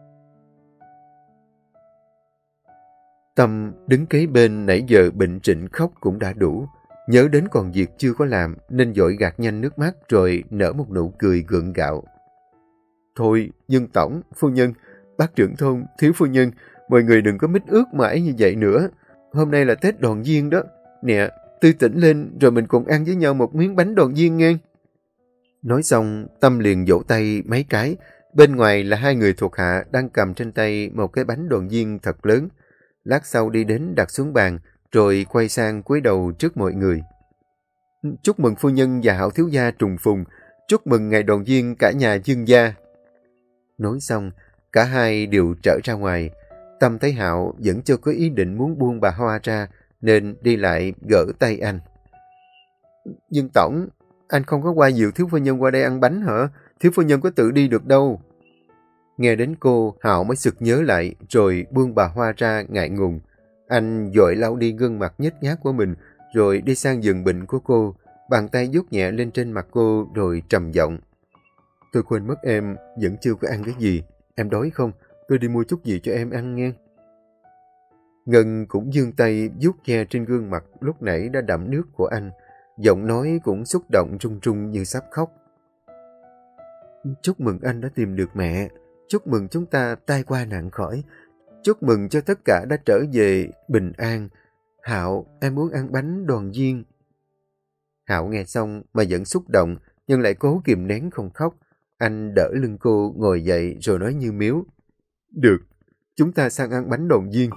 Tâm đứng kế bên nãy giờ bệnh trịnh khóc cũng đã đủ. Nhớ đến còn việc chưa có làm nên vội gạt nhanh nước mắt rồi nở một nụ cười gượng gạo. Thôi, Dương Tổng, phu nhân, bác trưởng thôn, thiếu phu nhân, mọi người đừng có mít ướt mãi như vậy nữa. Hôm nay là Tết đoàn viên đó. Nè, tươi tỉnh lên rồi mình cùng ăn với nhau một miếng bánh đoàn viên nghe. Nói xong, Tâm liền vỗ tay mấy cái. Bên ngoài là hai người thuộc hạ đang cầm trên tay một cái bánh đoàn viên thật lớn. Lát sau đi đến đặt xuống bàn, rồi quay sang cúi đầu trước mọi người. Chúc mừng phu nhân và Hảo thiếu gia trùng phùng, chúc mừng ngày đoàn viên cả nhà Dương gia. Nói xong, cả hai đều trở ra ngoài. Tâm thấy Hạo vẫn chưa có ý định muốn buông bà Hoa ra, nên đi lại gỡ tay anh. Dương tổng, anh không có qua dìu thiếu phu nhân qua đây ăn bánh hả? Thiếu phu nhân có tự đi được đâu. Nghe đến cô, Hạo mới sực nhớ lại, rồi buông bà Hoa ra ngại ngùng. Anh vội lau đi gương mặt nhếch nhác của mình, rồi đi sang giường bệnh của cô, bàn tay vuốt nhẹ lên trên mặt cô rồi trầm giọng. Tôi quên mất em vẫn chưa có ăn cái gì. Em đói không? Tôi đi mua chút gì cho em ăn nghe. Ngân cũng giương tay vuốt ve trên gương mặt lúc nãy đã đẫm nước của anh. Giọng nói cũng xúc động run run như sắp khóc. Chúc mừng anh đã tìm được mẹ. Chúc mừng chúng ta tai qua nạn khỏi. Chúc mừng cho tất cả đã trở về bình an. Hạo, em muốn ăn bánh đoàn viên. Hạo nghe xong mà vẫn xúc động, nhưng lại cố kìm nén không khóc. Anh đỡ lưng cô ngồi dậy rồi nói như miếu. Được, chúng ta sang ăn bánh đoàn viên.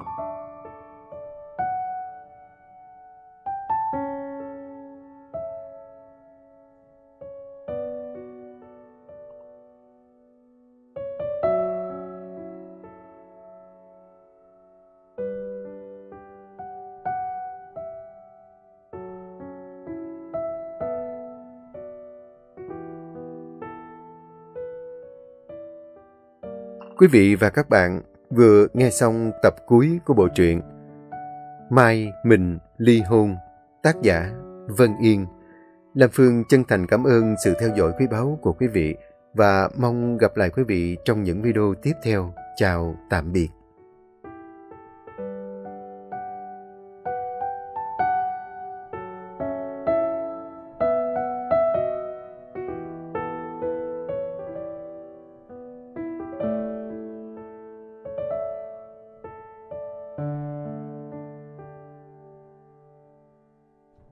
Quý vị và các bạn vừa nghe xong tập cuối của bộ truyện Mai Mình Ly Hôn, tác giả Vân Yên. Lam Phương chân thành cảm ơn sự theo dõi quý báu của quý vị và mong gặp lại quý vị trong những video tiếp theo. Chào tạm biệt.